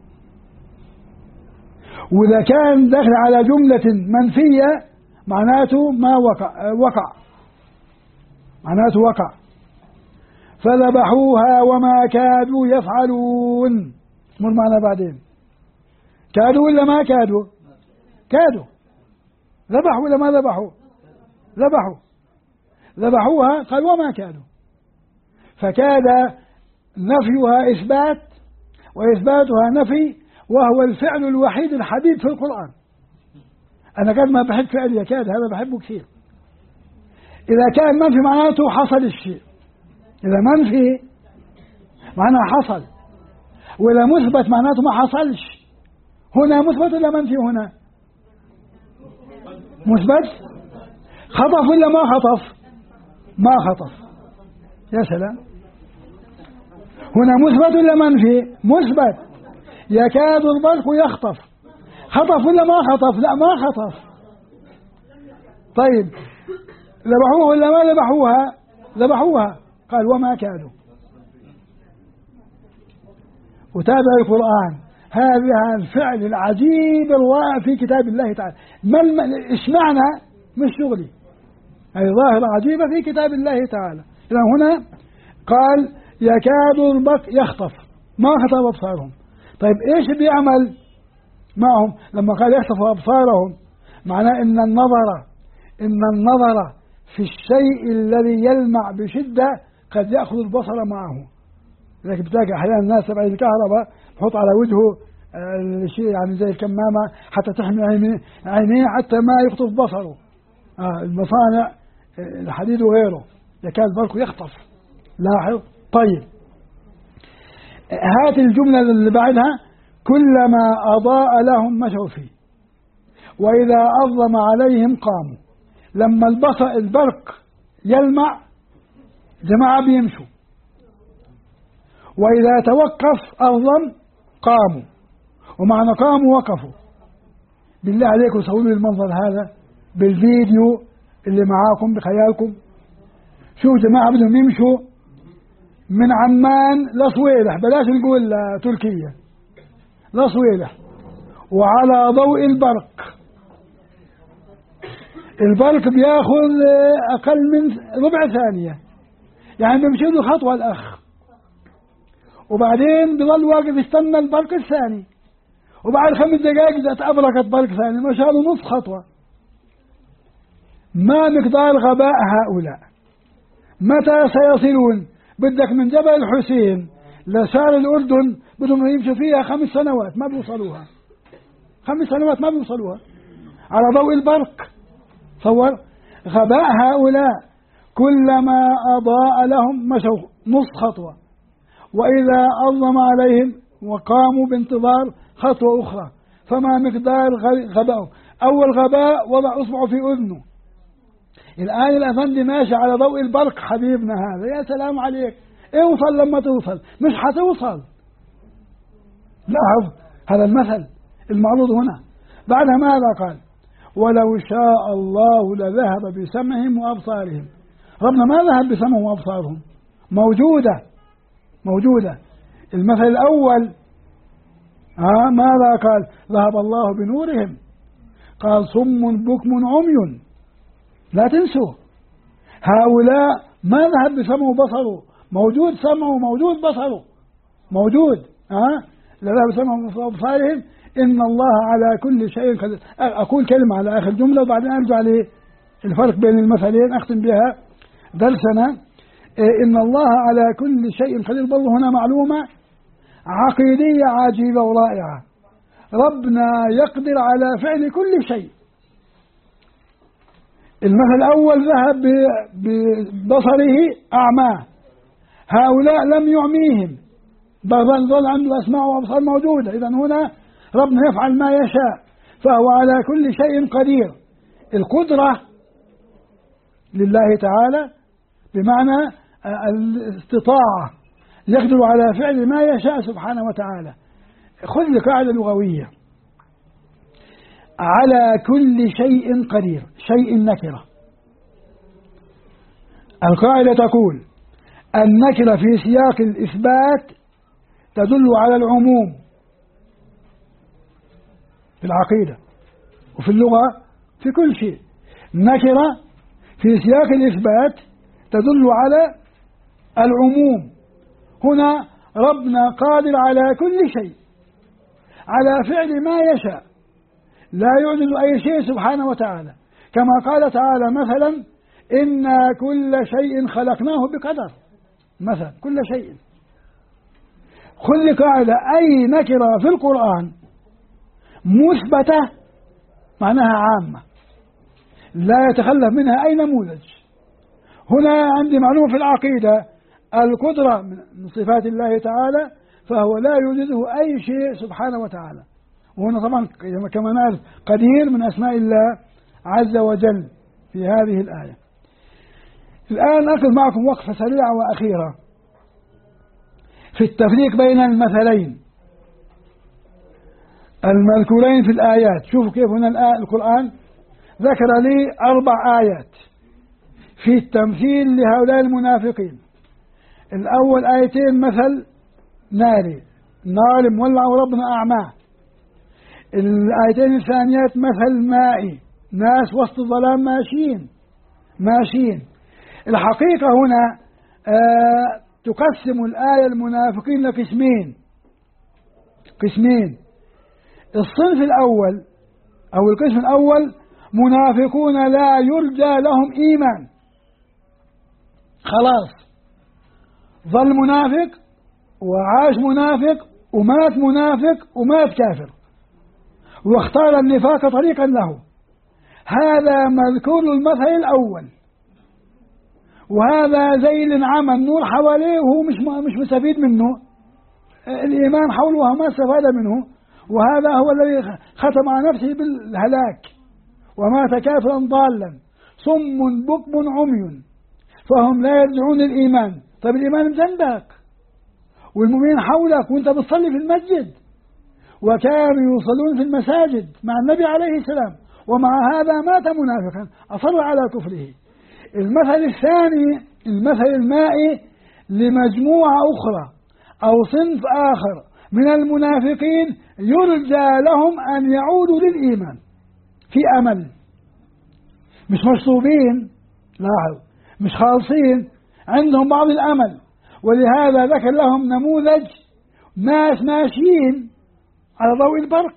وإذا كان داخل على جملة منفية معناته ما وقع معناته وقع. فذبحوها وما كادوا يفعلون. مر معنا بعدين، كادوا ولا ما كادوا؟ كادوا. ذبحوا ولا ما ذبحوا؟ ذبحوها قال وما كادوا. فكاد نفيها إثبات وإثباتها نفي، وهو الفعل الوحيد الحبيب في القرآن. أنا قد ما بحب فعل يكاد، هذا بحبه كثير. إذا كان منفي معناته حصل الشيء، إذا منفي معناه حصل، وإذا مثبت معناته ما حصلش. هنا مثبت ولا منفي؟ هنا مثبت. خطف ولا ما خطف؟ ما خطف. يا سلام. هنا مثبت ولا منفي؟ مثبت. يكاد البرق يخطف. خطف ولا ما خطف؟ لا ما خطف. طيب ذبحوها ولا ما ذبحوها؟ ذبحوها قال وما كادوا. وتابع القرآن هذا الفعل العجيب الرائع في كتاب الله تعالى. إيش معنى؟ مش شغلي، أي ظاهرة عجيبة في كتاب الله تعالى. إذا هنا قال يكاد البرق يخطف، ما خطف أبصارهم. طيب إيش بيعمل معهم لما قال يخطف أبصارهم؟ معناه إن النظر في الشيء الذي يلمع بشدة قد يأخذ البصر معه. لكن بتلاقي أحيانا الناس تبع الكهرباء تحط على وجهه الشيء يعني زي الكمامة حتى تحمي عينيه حتى ما يخطف بصره. المصانع الحديد وغيره يكاد برقه يخطف. لاحظ. طيب، هات الجملة اللي بعدها: كلما أضاء لهم مشوا فيه وإذا أظلم عليهم قاموا. لما البرق يلمع جماعة بيمشوا، وإذا توقف أظلم قاموا، ومعنى قاموا وقفوا. بالله عليكم سووا لي المنظر هذا بالفيديو اللي معاكم بخيالكم. شوف جماعة بدهم يمشوا من عمان لصويلح، بلاش نقول تركيا، لصويلح، وعلى ضوء البرق بياخذ أقل من ربع ثانية، يعني بيمشي له خطوة الأخ، وبعدين بظل واقف يستنى البرق الثاني، وبعد 5 دقائق إذا أبرقت برق ثاني مشى له نص خطوة. ما مقدار غباء هؤلاء؟ متى سيصلون؟ بدك من جبل الحسين لشار الأردن بدهم يمشوا فيها 5 سنوات ما بيوصلوها، 5 سنوات ما بيوصلوها على ضوء البرق. تصور غباء هؤلاء. كلما أضاء لهم مشوا نص خطوة، وإذا أظلم عليهم وقاموا بانتظار خطوة أخرى. فما مقدار غباء؟ أول غباء وضع أصبعه في أذنه. الآن الأفندي ماشي على ضوء البرق حبيبنا هذا، يا سلام عليك، اوصل لما توصل، مش حتوصل. لاحظ هذا المثل المعروض هنا. بعدها ماذا قال؟ ولو شاء الله لذهب بسمعهم وأبصارهم. ربنا ما ذهب بسمعهم وأبصارهم، موجودة. المثل الأول ماذا قال؟ ذهب الله بنورهم. قال صم بكم عمي. لا تنسوا هؤلاء ما ذهب بسمعه وبصره، موجود سمعه موجود بصره موجود. لا ذهب بسمعه وبصارهم إن الله على كل شيء قدير. أقول كلمة على آخر جملة وبعدين أرجع للفرق بين المثلين أختم بها درسنا. إن الله على كل شيء قدير برضه هنا معلومة عقيدية عجيبة ورائعة. ربنا يقدر على فعل كل شيء. المثل الأول ذهب ببصره أعماه، هؤلاء لم يعميهم، ظل عنده أسماع وأبصار موجودة. إذن هنا ربنا يفعل ما يشاء، فهو على كل شيء قدير. القدرة لله تعالى بمعنى الاستطاعة، يقدر على فعل ما يشاء سبحانه وتعالى. خذ لي قاعدة لغوية: على كل شيء قدير. شيء نكرة. القاعدة تقول النكرة في سياق الإثبات تدل على العموم في العقيدة وفي اللغة في كل شيء. نكرة في سياق الإثبات تدل على العموم. هنا ربنا قادر على كل شيء، على فعل ما يشاء، لا يعجز أي شيء سبحانه وتعالى. كما قال تعالى مثلا إنا كل شيء خلقناه بقدر. مثلا كل شيء. خذ قاعدة: أي نكرة في القرآن مثبتة معناها عامة لا يتخلف منها أي نموذج. هنا عندي معلومة في العقيدة: القدرة من صفات الله تعالى، فهو لا يوجده أي شيء سبحانه وتعالى. وهنا طبعا كما نعرف قدير من أسماء الله عز وجل في هذه الآية. الآن أخذ معكم وقفة سريعة وأخيرة في التفريق بين المثلين المذكورين في الآيات. شوفوا كيف هنا القرآن ذكر لي 4 آيات في التمثيل لهؤلاء المنافقين. الأول آيتين مثل ناري، نار مولع وربنا أعماه. الآيتين الثانيات مثل مائي، ناس وسط الظلام ماشيين. الحقيقة هنا تقسم الآية المنافقين لقسمين. الصنف الأول أو القسم الأول منافقون لا يرجى لهم إيمان، خلاص ظل منافق وعاش منافق ومات منافق ومات كافر واختار النفاق طريقا له. هذا مذكور المثل الأول، وهذا زي الانعمى النور حواليه وهو مش مستفيد منه، الإيمان حوله وما استفاد منه، وهذا هو الذي ختم على نفسه بالهلاك ومات كافرا ضالا صم بكم عمي فهم لا يرجعون الإيمان. طيب الإيمان بجنبك والمؤمنين حولك وانت بتصلي في المسجد، وكانوا يصلون في المساجد مع النبي عليه السلام، ومع هذا مات منافقا أصر على كفره. المثل الثاني المثل المائي لمجموعة أخرى أو صنف آخر من المنافقين يرجى لهم أن يعودوا للإيمان في أمل، مش مشطوبين، لاحظ، مش خالصين، عندهم بعض الأمل. ولهذا ذكر لهم نموذج ناس ماشيين على ضوء البرق،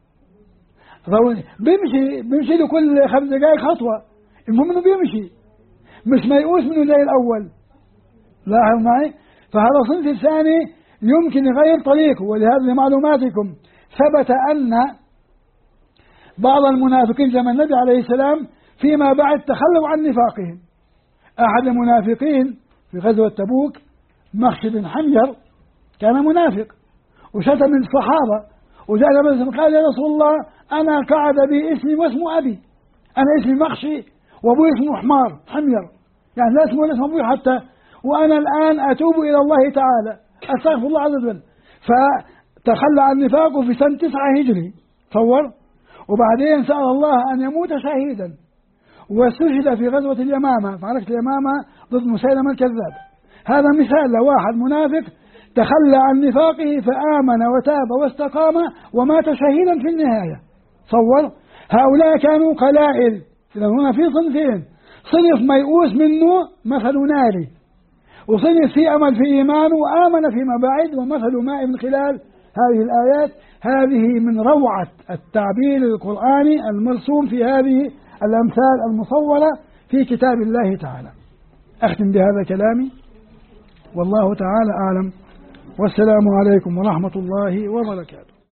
بيمشي لكل 5 دقائق خطوة، المهم انه بيمشي مش ميؤوس منه زي الأول، لاحظ معي. فهذا الصنف الثاني يمكن يغير طريقه. ولهذا لمعلوماتكم ثبت أن بعض المنافقين زمن النبي عليه السلام فيما بعد تخلوا عن نفاقهم. أحد المنافقين في غزوة تبوك مخشي بن حمير كان منافق وشتم الصحابة، وجاء النبي قال يا رسول الله أنا قعد بي اسمي واسم أبي، أنا اسمي مخشي وأبوي اسمه حمار حمير، يعني لا اسمه ولا اسم أبوي حتى، وأنا الآن أتوب إلى الله تعالى أستغفر الله عز وجل. فتخلى عن نفاقه في سنة 9 هجري تصور، وبعدين سأل الله أن يموت شهيدا واستشهد في غزوة اليمامة، معركة اليمامة ضد مسيلمة الكذاب. هذا مثال لواحد منافق تخلى عن نفاقه فآمن وتاب واستقام ومات شهيدا في النهاية. تصور، هؤلاء كانوا قلائل. هنا في صنفين، صنف ميؤوس منه مثل ناري، وصنف في أمل في إيمانه وآمن فيما بعد ومثل ماء من خلال هذه الآيات. هذه من روعة التعبير القرآني المرسوم في هذه الأمثال المصورة في كتاب الله تعالى. أختم بهذا كلامي، والله تعالى أعلم، والسلام عليكم ورحمة الله وبركاته.